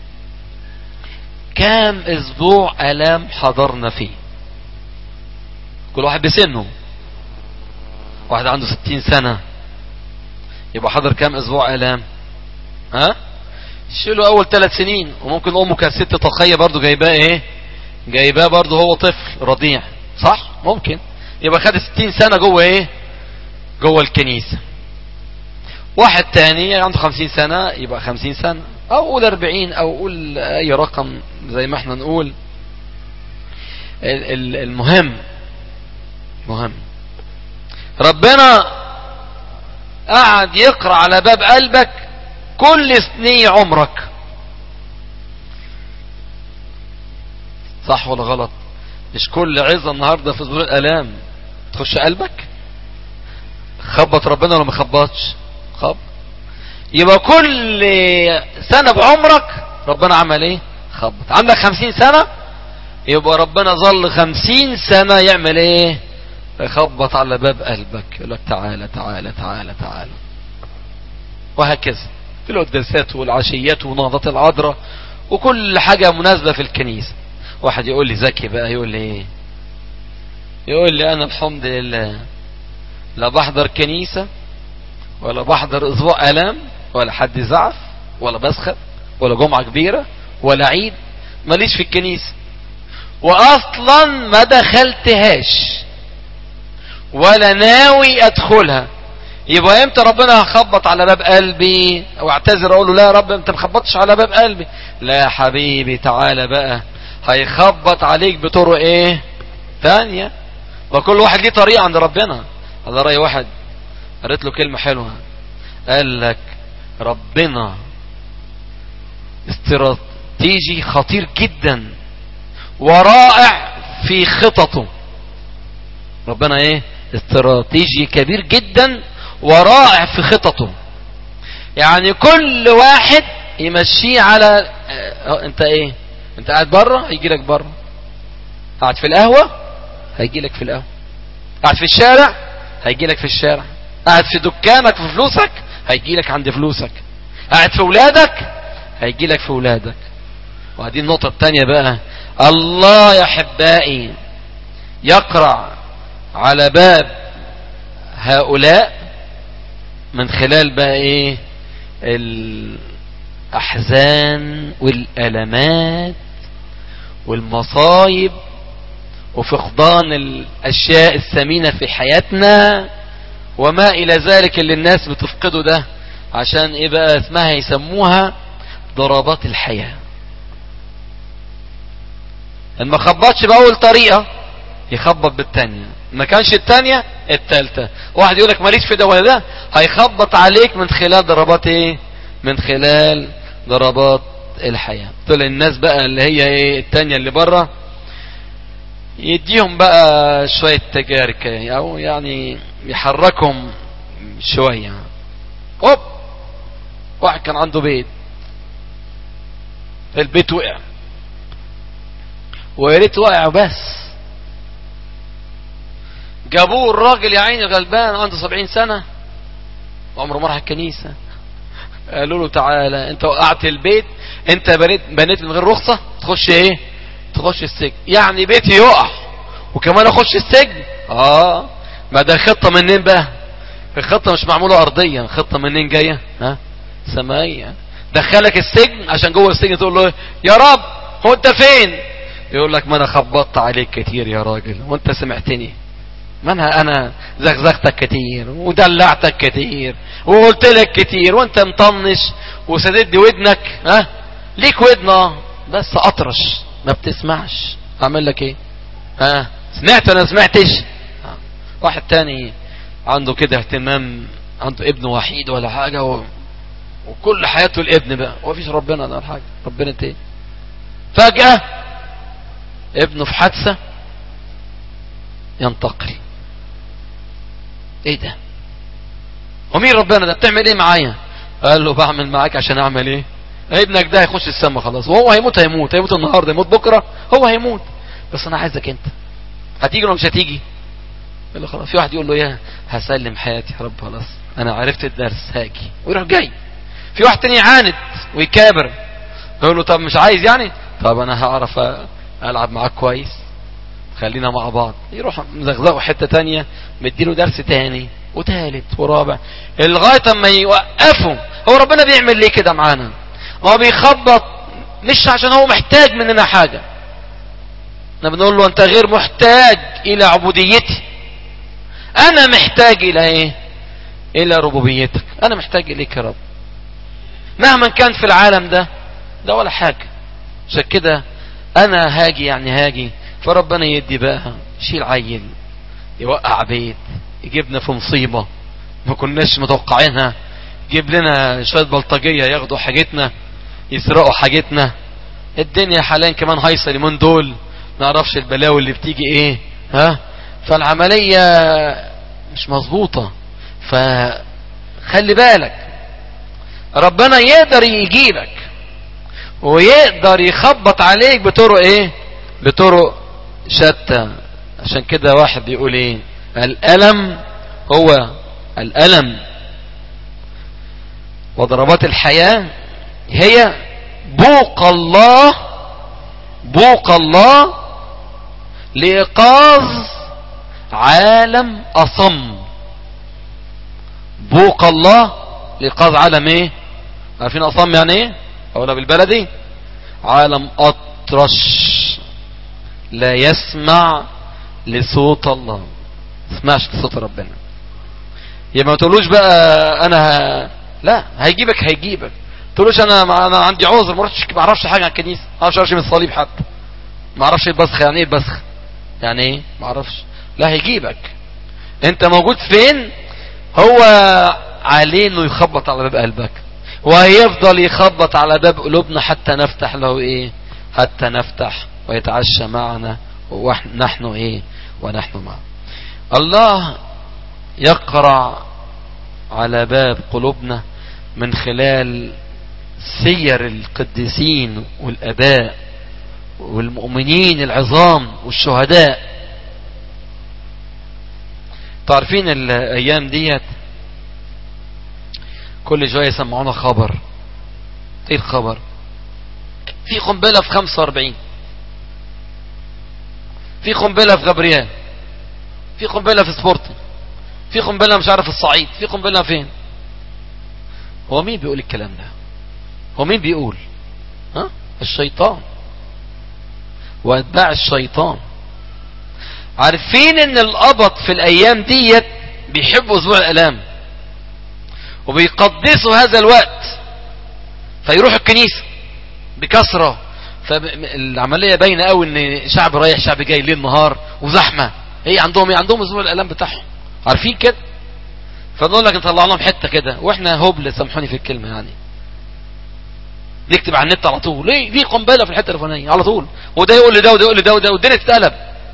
كام اسبوع الام حضرنا فيه؟ كل واحد بسنه. واحد عنده ستين سنة يبقى حضر كام اسبوع الام؟ ها؟ شيلوا اول ثلاث سنين. وممكن امه كانت ست تقية برضو جايباه ايه؟ جايباه برضو هو طفل رضيع، صح؟ ممكن يبقى خد ستين سنة جوه ايه؟ جوه الكنيسة. واحد تاني عنده خمسين سنة يبقى خمسين سنة، او قول اربعين، او قول اي رقم زي ما احنا نقول. المهم مهم ربنا قاعد يقرأ على باب قلبك كل سنين عمرك. صح ولا غلط؟ مش كل عظة النهاردة في ظهور الالام تخش قلبك. خبط ربنا ولا ما خبطش؟ خب. يبقى كل سنة بعمرك ربنا عمل ايه؟ خبط. عندك خمسين سنة يبقى ربنا ظل خمسين سنة يعمل ايه؟ يخبط على باب قلبك، يقول لك تعالى تعالى تعالى تعالى. وهكذا في القداسات والعشيات ونهضة العذراء وكل حاجة مناسبة في الكنيسة. واحد يقول لي ذكي بقى، يقول لي ايه؟ يقول لي انا الحمد لله لا بحضر كنيسة ولا بحضر اسبوع الام ولا حد زعف ولا بسخن ولا جمعة كبيرة ولا عيد، ماليش في الكنيسة واصلا ما دخلتهاش ولا ناوي ادخلها. يبقى امتى ربنا هخبط على باب قلبي او اعتذر اقول له لا يا رب انت ما خبطتش على باب قلبي؟ لا يا حبيبي تعالى بقى، هيخبط عليك بطرق ايه ثانية. وكل واحد ليه طريقة عند ربنا. هذا رأي واحد قريت له كلمة حلوة، قال لك ربنا استراتيجي خطير جدا ورائع في خططه. ربنا ايه؟ استراتيجي كبير جدا ورائع في خططه. يعني كل واحد يمشيه على اه انت ايه؟ انت قاعد بره يجي لك بره، قاعد في القهوة هيجي لك في القهوة. قاعد في الشارع هيجي لك في الشارع. قاعد في دكانك في فلوسك هيجي لك عند فلوسك. قاعد في ولادك هيجي لك في ولادك. وهذه النقطة الثانية بقى. الله يا احبائي يقرع على باب هؤلاء من خلال بقى ايه؟ الاحزان والالمات والمصايب وفقدان الاشياء الثمينة في حياتنا وما الى ذلك اللي الناس بتفقده ده. عشان ايه بقى؟ اسمها يسموها ضربات الحياة. ان ما خبطش باول طريقة يخبط بالتانية، ما كانش التانية التالتة. واحد يقولك ماليش في ده ولا ده، هيخبط عليك من خلال ضربات ايه؟ من خلال ضربات الحياة. طلع الناس بقى اللي هي ايه التانية اللي بره يديهم بقى شوية تجارك او يعني يحركهم شوية. اوب، واحد كان عنده بيت، البيت وقع، وياريت وقع بس جابوه الراجل يا عيني غلبان عنده سبعين سنة وعمره ما راح الكنيسة. قالوا له تعالى انت وقعت البيت، انت بنيت بنيت من غير رخصة، تخش ايه؟ تخش السجن. يعني بيتي يقع وكمان اخش السجن؟ اه ما ده خطة منين بقى؟ الخطة مش معمولة ارضيا، الخطة منين جاية؟ ها سمائية. دخلك السجن عشان جوه السجن تقول له يا رب هو انت فين؟ يقول لك ما انا خبطت عليك كتير يا راجل وانت سمعتني. ما انا انا زغزغتك كتير ودلعتك كتير وقلت لك كتير وانت مطنش وسدد لي ودنك. ها ليك ودنا بس اطرش ما بتسمعش. اعمل لك ايه؟ ها سمعت ولا سمعتش؟ ها. واحد تاني عنده كده اهتمام، عنده ابن وحيد ولا حاجة و... وكل حياته الابن بقى ومفيش ربنا ولا حاجة. ربنا ايه؟ فجأة ابنه في حادثة ينتقل. ايه ده؟ ومين ربنا ده؟ بتعمل ايه معايا؟ قال له بعمل معاك عشان اعمل ايه؟ ابنك ده هيخش السما خلاص، وهو هيموت هيموت هيموت النهارده يموت بكره، هو هيموت، بس انا عايزك انت. هتيجي ولا مش هتيجي؟ قال له خلاص. في واحد يقول له يا هسلم حياتي يا رب خلاص انا عرفت الدرس هاجي، ويروح جاي. في واحد تاني يعاند ويكابر، يقول له طب مش عايز يعني؟ طب انا هعرف العب معاك كويس، خلينا مع بعض. يروح مزغزغه حته تانية، مديله درس تاني وثالث ورابع لغايه اما يوقفوا. هو ربنا بيعمل ليه كده معانا؟ هو بيخبط مش عشان هو محتاج مننا حاجه، احنا بنقول له انت غير محتاج الى عبوديتي، انا محتاج الى ايه؟ الى ربوبيتك. انا محتاج اليك يا رب مهما كان في العالم ده ده ولا حاجه. عشان كده انا هاجي يعني هاجي. فربنا يدي بقى شيل عيل يوقع بيت، يجيبنا في مصيبة ما كناش متوقعينها، يجيب لنا شوية بلطجية ياخدوا حاجتنا يسرقوا حاجتنا. الدنيا حاليا كمان هايصة اليومين دول، ما نعرفش البلاوي اللي بتيجي ايه. ها فالعملية مش مظبوطة. فخلي بالك ربنا يقدر يجيبك ويقدر يخبط عليك بطرق ايه؟ بطرق شتى. عشان كده واحد بيقول ايه؟ الألم هو الألم وضربات الحياة هي بوق الله، بوق الله لإيقاظ عالم أصم. بوق الله لإيقاظ عالم ايه؟ عارفين أصم يعني ايه؟ أولا بالبلدي عالم أطرش لا يسمع لصوت الله، ما يسمعش لصوت ربنا. يبقى ما تقولوش بقى انا ه... لا هيجيبك هيجيبك. تقولوش انا انا عندي عذر ما ما اعرفش حاجه عن الكنيسه، ما اعرفش من الصليب حتى، ما اعرفش البسخ يعني ايه البسخ يعني ايه ما اعرفش. لا هيجيبك. انت موجود فين هو عليه انه يخبط على باب قلبك، وهيفضل يخبط على باب قلوبنا حتى نفتح له ايه؟ حتى نفتح ويتعشى معنا ونحن ايه؟ ونحن معه. الله يقرع على باب قلوبنا من خلال سير القديسين والاباء والمؤمنين العظام والشهداء تعرفين الايام ديت كل شويه يسمعونا خبر. ايه الخبر؟ في قنبله في خمسة وأربعين، في قنبله في غبريال، في قنبله في سبورتي، في قنبله مش عارف في الصعيد، في قنبله فين. هو مين بيقول الكلام ده؟ هو مين بيقول؟ ها؟ الشيطان واتباع الشيطان. عارفين ان القبط في الايام ديت بيحبوا اسبوع الالام وبيقدسوا هذا الوقت، فيروحوا الكنيسة بكثرة. فالعملية باينة قوي ان شعب رايح شعب جاي ليل نهار وزحمة. ايه عندهم ايه؟ عندهم اسبوع الالام بتاعهم، عارفين كده. فنقول لك نطلع لهم حتة كده واحنا هبل، سامحوني في الكلمة يعني، نكتب على النت على طول ليه في قنبله في الحته الفلانيه على طول، وده يقول لده وده يقول لده وده، والدنيا تتقلب.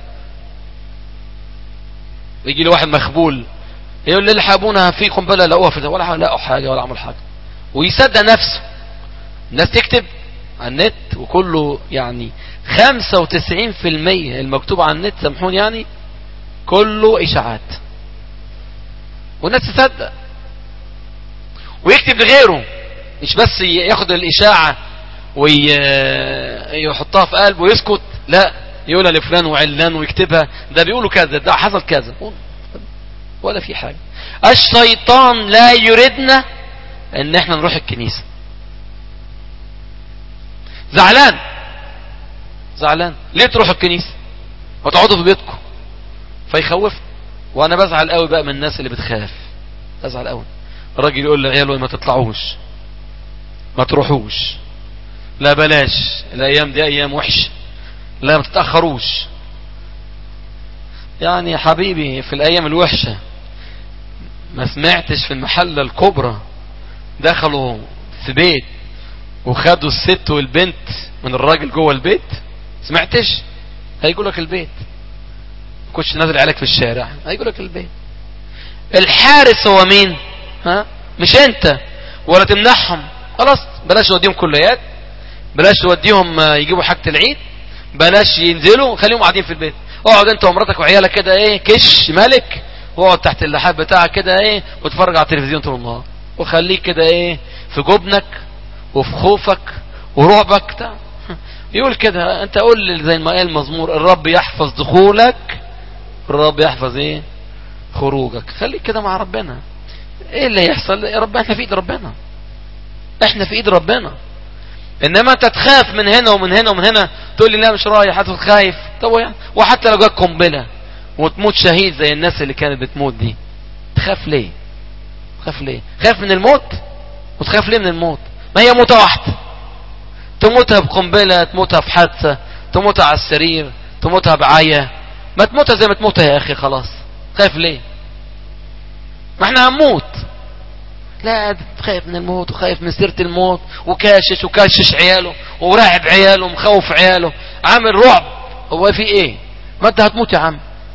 ويجي له واحد مخبول يقول لي الحقونا في قنبله لقوها في ده، ولا لقوا حاجه ولا عمل حاجه، ويصدق نفسه. الناس تكتب على النت وكله يعني خمسة وتسعين في المية المكتوب على النت، سامحوني يعني، كله اشاعات، والناس تصدق ويكتب لغيره. مش بس ياخد الاشاعة ويحطها في قلب ويسكت، لا، يقولها لفلان وعلان ويكتبها، ده بيقولوا كذا، ده حصل كذا، ولا في حاجة. الشيطان لا يريدنا ان احنا نروح الكنيسة. زعلان زعلان ليه تروحوا الكنيسة وتقعدوا في بيتكم؟ فيخوف. وانا بزعل قوي بقى من الناس اللي بتخاف، بزعل قوي. الراجل يقول لعياله ما تطلعوش، ما تروحوش، لا بلاش، الايام دي ايام وحش، لا ما تتأخروش. يعني يا حبيبي في الايام الوحشة ما سمعتش في المحلة الكبرى دخلوا في بيت وخدوا الست والبنت من الراجل جوه البيت؟ سمعتش؟ هيقولك البيت. كنتش نازل عليك في الشارع، هيقولك البيت. الحارس هو مين؟ ها؟ مش انت. ولا تمنحهم، خلاص بلاش توديهم كليات، بلاش توديهم يجيبوا حاجة العيد، بلاش ينزلوا، خليهم قاعدين في البيت. اقعد انت ومراتك وعيالك كده ايه كش ملك، واقعد تحت اللحاف بتاعك كده ايه وتفرج على التلفزيون طول النهار، وخليك كده ايه في جبنك وفي خوفك ورعبك بتاع. يقول كده، انت قول زي ما قال المزمور، الرب يحفظ دخولك، الرب يحفظ ايه خروجك. خليك كده مع ربنا. ايه اللي يحصل؟ يا رب احنا في ايد ربنا، احنا في ايد ربنا. انما انت تخاف من هنا ومن هنا ومن هنا، تقول لي لا مش رايح، هتبقى خايف. طب يعني وحتى لو جاك قنبله وتموت شهيد زي الناس اللي كانت بتموت دي، تخاف ليه؟ تخاف ليه؟ خاف من الموت؟ وتخاف ليه من الموت؟ ما هي موتة واحدة، تموتها بقنبله، تموتها في حادثه، تموتها على السرير، تموتها بعيا، ما تموتها زي ما تموتها يا اخي، خلاص. خايف ليه؟ ما احنا هنموت. لا، خايف من الموت وخايف من سيرة الموت وكاشش وكاشش عياله وراعب عياله ومخوف عياله، عامل رعب. هو في ايه؟ ما انت هتموت يا عم.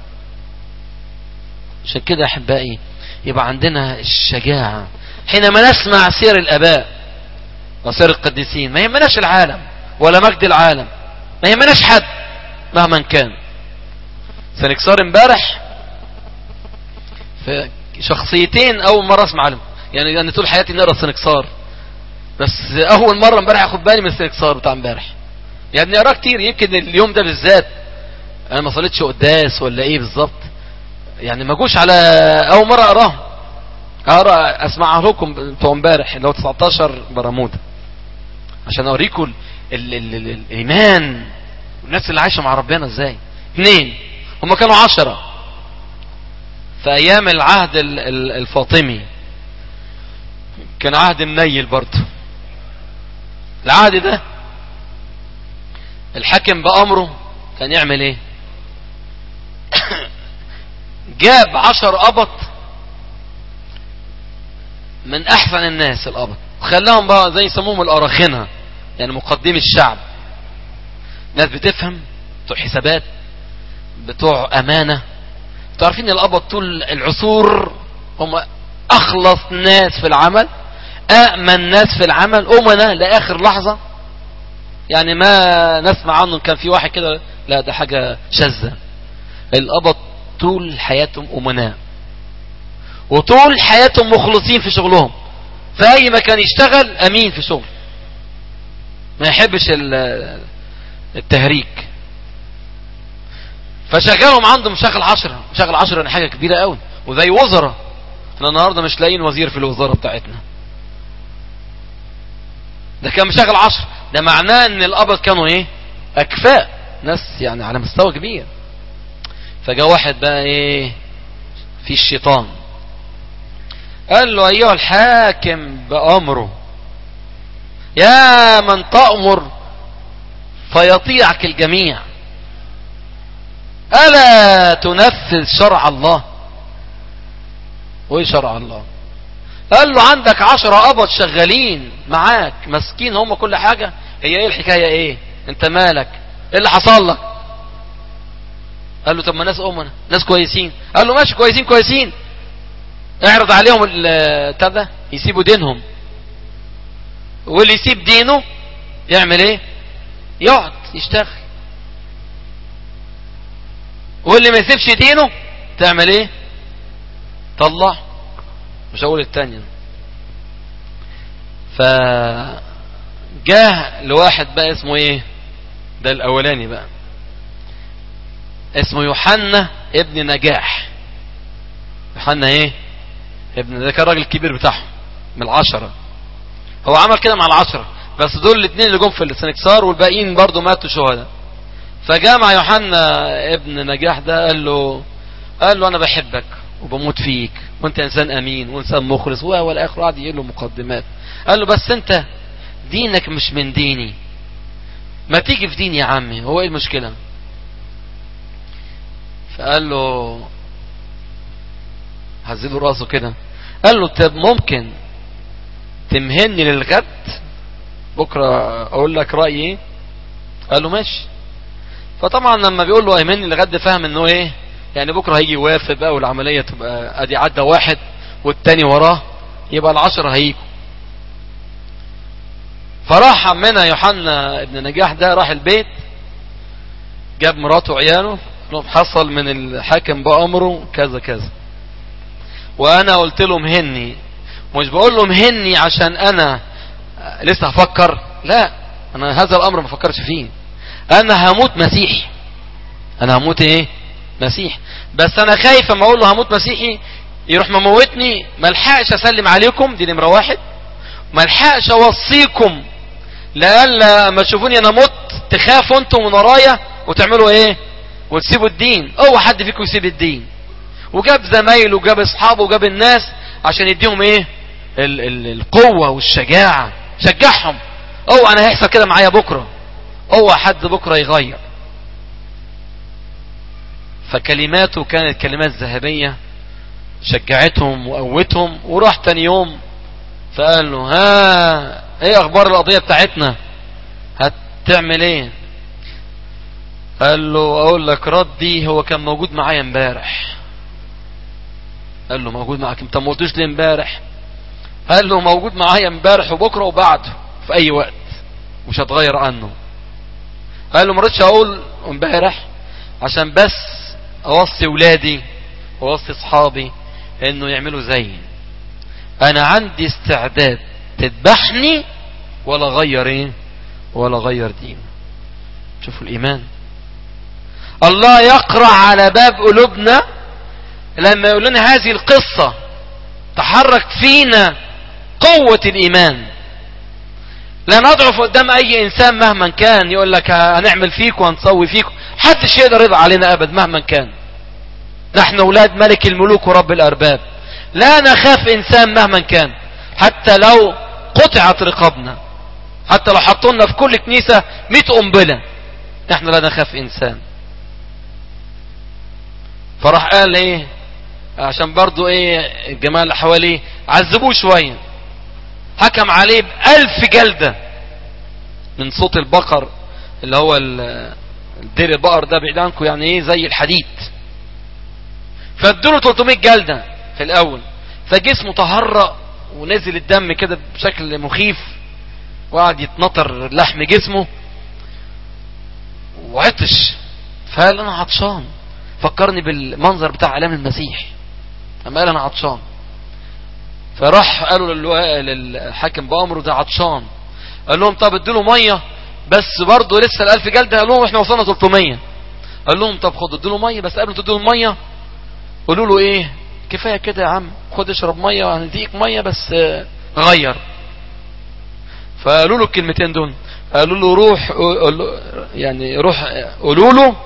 عشان كده احبائي يبقى عندنا الشجاعة حينما نسمع سير الاباء وسير القديسين. ما يهمناش العالم ولا مجد العالم، ما يهمناش حد مهما كان. سنكسار امبارح في شخصيتين اول مرة اسمع عنهم، يعني يعني طول حياتي نقرا سنكسار، بس اول مره امبارح اخد بالي من السنكسار بتاع امبارح. يعني اقرا كتير، يمكن اليوم ده بالذات انا ما صليتش قداس ولا ايه بالظبط، يعني ما جوش على اول مره اقراه. اقرا اسمعها لكم بتوع امبارح اللي هو تسعتاشر برمودا، عشان اوريكم ال ال ال الايمان والناس اللي عايشه مع ربنا ازاي. اثنين هم كانوا عشرة في ايام العهد الفاطمي، كان عهد منيل برضه. العهد ده الحاكم بأمره كان يعمل ايه؟ جاب عشر قبط من احسن الناس القبط، وخلاهم بقى زي يسموهم الاراخنة، يعني مقدمي الشعب، ناس بتفهم، بتوع حسابات، بتوع امانة. تعرفين القبط طول العصور هم اخلص ناس في العمل، أأمن ناس في العمل، أمنا لآخر لحظة. يعني ما نسمع عنه كان في واحد كده، لا ده حاجة شاذة. القبط طول حياتهم أمناء، وطول حياتهم مخلصين في شغلهم، في اي مكان يشتغل امين في شغل، ما يحبش التهريج. فشغلهم عندهم شغل عشرة، شغل عشرة يعني حاجة كبيرة قوي، وزي وزراء. احنا النهاردة مش لاقيين وزير في الوزارة بتاعتنا، ده كان مشغل عشرة. ده معناه ان القبض كانوا ايه؟ اكفاء، ناس يعني على مستوى كبير. فجاء واحد بقى ايه في الشيطان، قال له ايها الحاكم بأمره، يا من تأمر فيطيعك الجميع، ألا تنفذ شرع الله؟ وايه شرع الله؟ قال له عندك عشرة قبض شغالين معاك مسكين هم كل حاجة، هي ايه الحكاية؟ ايه انت مالك؟ ايه اللي حصل لك؟ قال له طب ما ناس امنا ناس كويسين. قال له ماشي كويسين كويسين، اعرض عليهم التبع يسيبوا دينهم، واللي يسيب دينه يعمل ايه؟ يقعد يشتغل، واللي ما يسيبش دينه تعمل ايه؟ طلع. مش هقول التانية. فجاه لواحد بقى اسمه ايه ده الاولاني بقى، اسمه يوحنا ابن نجاح. يوحنا ايه ابن، ده كان راجل كبير بتاعهم من العشرة. هو عمل كده مع العشرة، بس دول الاثنين اللي جم في السنكسار والباقيين برضو ماتوا شهداء. فجاء مع يوحنا ابن نجاح ده قال له قال له انا بحبك وبموت فيك وانت انسان امين وانسان مخلص والاخر. قعد يقول له مقدمات. قال له بس انت دينك مش من ديني، ما تيجي في ديني يا عمي، هو ايه المشكلة؟ فقال له هزيله راسه كده، قال له طب ممكن تمهني للغد بكرة اقول لك رأيي ايه؟ قال له ماشي. فطبعا لما بيقول له ايمني للغد فاهم انه ايه يعني بكرة هيجي يوافق بقى، والعملية تبقى ادي عدى واحد والتاني وراه، يبقى العشرة هيجوا. فراح عمنا يوحنا ابن نجاح ده راح البيت، جاب مراته وعياله، حصل من الحاكم بأمره كذا كذا، وانا قلت له مهني. مش بقول له مهني عشان انا لسه هفكر، لا، انا هذا الامر ما فكرش فيه، انا هموت مسيحي، انا هموت ايه مسيحي. بس انا خايف اما اقول له هموت مسيحي يروح مموتني، ملحقش اسلم عليكم، دي نمرة واحد، ملحقش اوصيكم لألا ما تشوفوني انا مت تخافوا انتم من ورايا وتعملوا ايه وتسيبوا الدين. اوعى حد فيكم يسيب الدين. وجاب زمايله وجاب اصحابه وجاب الناس عشان يديهم ايه ال ال القوة والشجاعة، شجعهم. اوعى انا هيحصل كده معايا بكرة، اوعى حد بكرة يغير. فكلماته كانت كلمات ذهبية شجعتهم وقوتهم. وراح تاني يوم فقال له ها ايه اخبار القضية بتاعتنا، هتعمل ايه؟ قال له اقول لك ردي، هو كان موجود معايا امبارح. قال له موجود معاك؟ انت ما قلتوش ليه امبارح؟ قال له موجود معايا امبارح وبكره وبعده في اي وقت، مش هتغير عنه. قال له ما رضيتش اقول امبارح عشان بس اوصي ولادي واوصي اصحابي انه يعملوا زيي. انا عندي استعداد تذبحني ولا غير ايه ولا غير دين. شوفوا الايمان. الله يقرع على باب قلوبنا لما يقول لنا هذه القصة، تحرك فينا قوة الايمان. لا نضعف قدام اي انسان مهما كان يقول لك هنعمل فيك وهنسوي فيك، حدش يقدر يرضى علينا ابد مهما كان. نحن اولاد ملك الملوك ورب الارباب، لا نخاف انسان مهما كان، حتى لو قطعت رقابنا، حتى لو حطونا في كل كنيسة مئة قنبلة، نحن لا نخاف انسان. فراح قال ايه عشان برضو ايه الجماعة اللي حواليه عذبوه شوية، حكم عليه بألف جلدة من صوت البقر اللي هو الدير البقر ده بعيد عنكم يعني ايه زي الحديد. فادوله ثلاثمائة جلدة في الاول، فجسمه تهرأ ونزل الدم كده بشكل مخيف، وقعد يتنطر لحم جسمه وعطش. فقال انا عطشان، فكرني بالمنظر بتاع علام المسيح لما قال انا عطشان. فراح قالوا للحاكم بأمره ده عطشان، قال لهم طب ادوا له ميه بس برضه لسه الألف جلدة. قال لهم احنا وصلنا ثلاثمية. قال لهم طب خدوا ادوا له ميه بس قبل ما تدوا له ميه قولوا له ايه كفايه كده يا عم، خد اشرب ميه وهنديك ميه بس غير. فقالوا له الكلمتين دول، قالوا له روح يعني روح قولوا له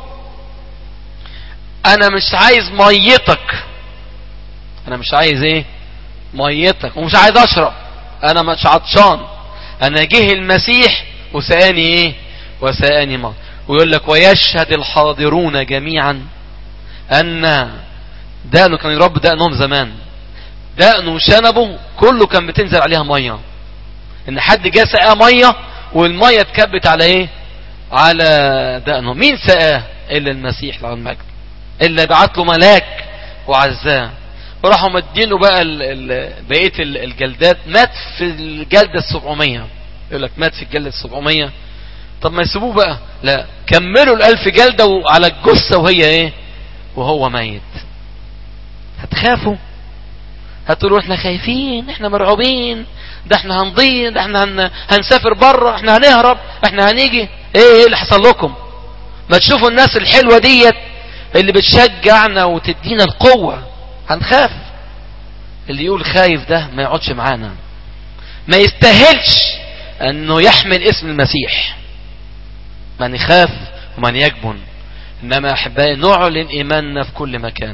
انا مش عايز ميتك، انا مش عايز ايه ميتك ومش عايز اشرب، انا مش عطشان، انا جه المسيح وسقاني ايه وسقاني ماء. ويقول لك ويشهد الحاضرون جميعا ان دقنه كان يرب دقنهم زمان، دقنه وشنبه كله كان بتنزل عليها ميه، ان حد جه سقاه ميه والميه اتكبت على ايه على دقنه. مين سقاه الا المسيح له المجد، الا بعت له ملاك وعزاه. وراحوا مدينه بقى ال ال بقيه الجلدات، مات في الجلده السبعمية. يقول لك مات في الجلده السبعمية، طب ما يسيبوه بقى، لا كملوا الالف جلده على الجثه وهي ايه وهو ميت. هتخافوا؟ هتقولوا احنا خايفين، احنا مرعوبين، ده احنا هنضيع، ده احنا هن... هنسافر بره، احنا هنهرب، احنا هنيجي. ايه ايه اللي حصل لكم؟ ما تشوفوا الناس الحلوه ديت اللي بتشجعنا وتدينا القوه. هنخاف؟ اللي يقول خايف ده ما يقعدش معانا، ما يستاهلش انه يحمل اسم المسيح. من يخاف ومن يجبن، انما احبائي نعلن ايماننا في كل مكان.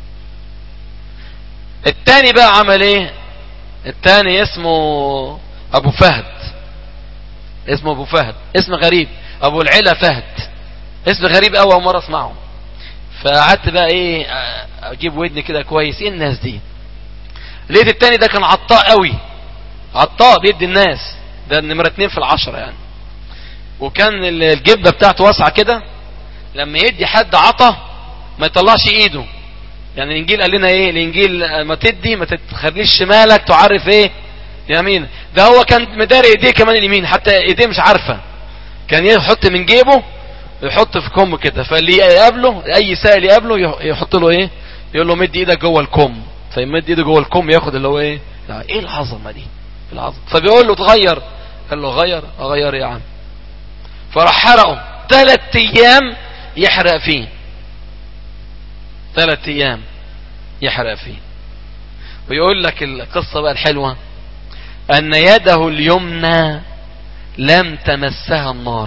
التاني بقى عمل ايه؟ التاني اسمه ابو فهد، اسمه ابو فهد، اسم غريب، ابو العلا فهد، اسم غريب قوي، اول مره اسمعه. فقعدت بقى ايه اجيب ودني كده كويس، ايه الناس دي؟ لقيت التاني ده كان عطاء قوي، عطاء بيدي الناس، ده نمرة اتنين في العشرة يعني. وكان الجبة بتاعته واسعة كده، لما يدي حد عطا ما يطلعش ايده. يعني الانجيل قال لنا ايه؟ الانجيل ما تدي ما تخليش شمالك تعرف ايه يمين. ده هو كان مداري ايديه كمان اليمين، حتى ايديه مش عارفة، كان يحط من جيبه يحط في كم كده، فاللي يقابله اي سائل يقابله يحط له ايه، يقول له مد ايدك جوه الكم، فيمد ايده جوه الكم ياخد اللي هو ايه. لا ايه العظمه دي العظمه. فبيقول له تغير، قال له غير، اغير يا عم. فراح حرقه ثلاث ايام يحرق فيه، ثلاث ايام يحرق فيه. ويقول لك القصه بقى الحلوه ان يده اليمنى لم تمسها النار.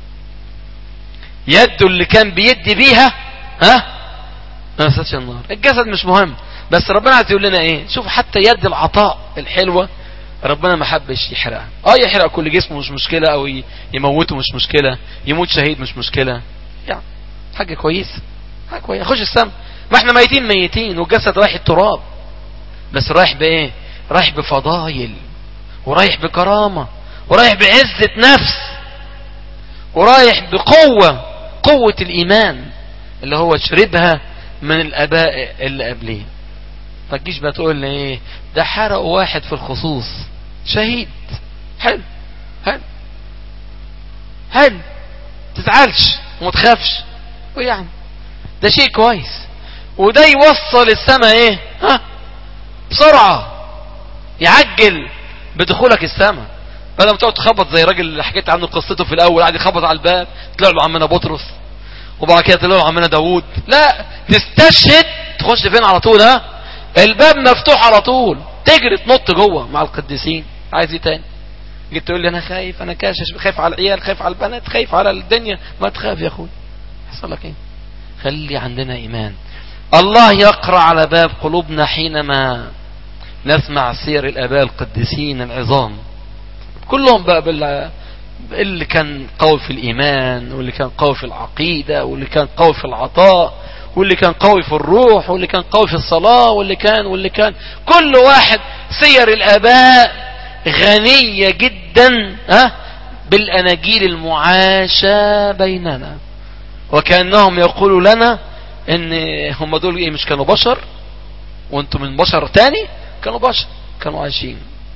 يده اللي كان بيدي بيها ها ما مستش النار. الجسد مش مهم، بس ربنا عايز يقول لنا ايه؟ شوف حتى يد العطاء الحلوه ربنا ما حبش يحرقها. اه يحرق كل جسمه مش مشكله، او يموته مش مشكله، يموت شهيد مش مشكله، يعني حاجه كويسه، حاجه كويسه، خش السما. ما احنا ميتين ميتين والجسد رايح التراب، بس رايح بايه؟ رايح بفضايل، ورايح بكرامه، ورايح بعزه نفس، ورايح بقوه، قوه الايمان اللي هو شربها من الاباء اللي قبليه. ما تجيش بقى تقول لي ايه ده حرقوا واحد في الخصوص شهيد. حلو حلو حلو، تزعلش وما تخافش، ويعني ده شيء كويس، وده يوصل السماء ايه ها بسرعه، يعجل بدخولك السماء، بدل ما تقعد تخبط زي الراجل اللي حكيت عنه قصته في الاول، قاعد يخبط على الباب، طلع له عمنا بطرس، وبعد كده طلع له عمنا داوود. لا تستشهد تخش فين على طول؟ ها الباب مفتوح على طول، تجري تنط جوه مع القديسين. عايز ايه تاني؟ جيت تقول لي انا خايف، انا كاشش، خايف على العيال، خايف على البنات، خايف على الدنيا. ما تخاف يا اخوي، يحصل لك ايه؟ خلي عندنا ايمان. الله يقرأ على باب قلوبنا حينما نسمع سير الاباء القديسين العظام كلهم بقى بال اللي كان قوي في الايمان، واللي كان قوي في العقيده، واللي كان قوي في العطاء، واللي كان قوي في الروح، واللي كان قوي في الصلاه، واللي كان واللي كان كل واحد. سير الاباء غنيه جدا ها بالاناجيل المعاشه بيننا، وكانهم يقولوا لنا ان هم دول ايه، مش كانوا بشر وانتم من بشر تاني؟ كانوا بشر، كانوا عايشين.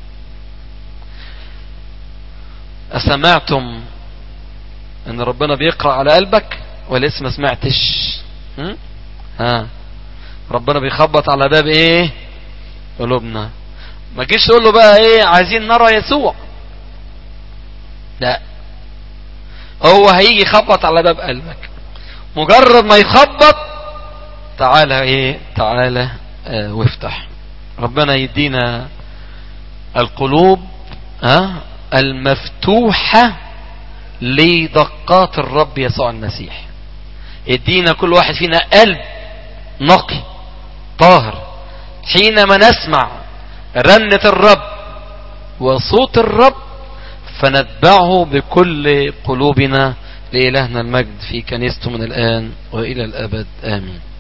أسمعتم ان ربنا بيقرأ على قلبك ولا لسه ما سمعتش؟ ها ربنا بيخبط على باب ايه قلوبنا. ما تجيش تقول له بقى ايه عايزين نرى يسوع، لا، هو هيجي يخبط على باب قلبك، مجرد ما يخبط تعالى ايه تعالى اه وافتح. ربنا يدينا القلوب ها المفتوحة لدقات الرب يسوع المسيح. يدينا كل واحد فينا قلب نقي طاهر حينما نسمع رنة الرب وصوت الرب فنتبعه بكل قلوبنا. لإلهنا المجد في كنيسته من الآن وإلى الأبد آمين.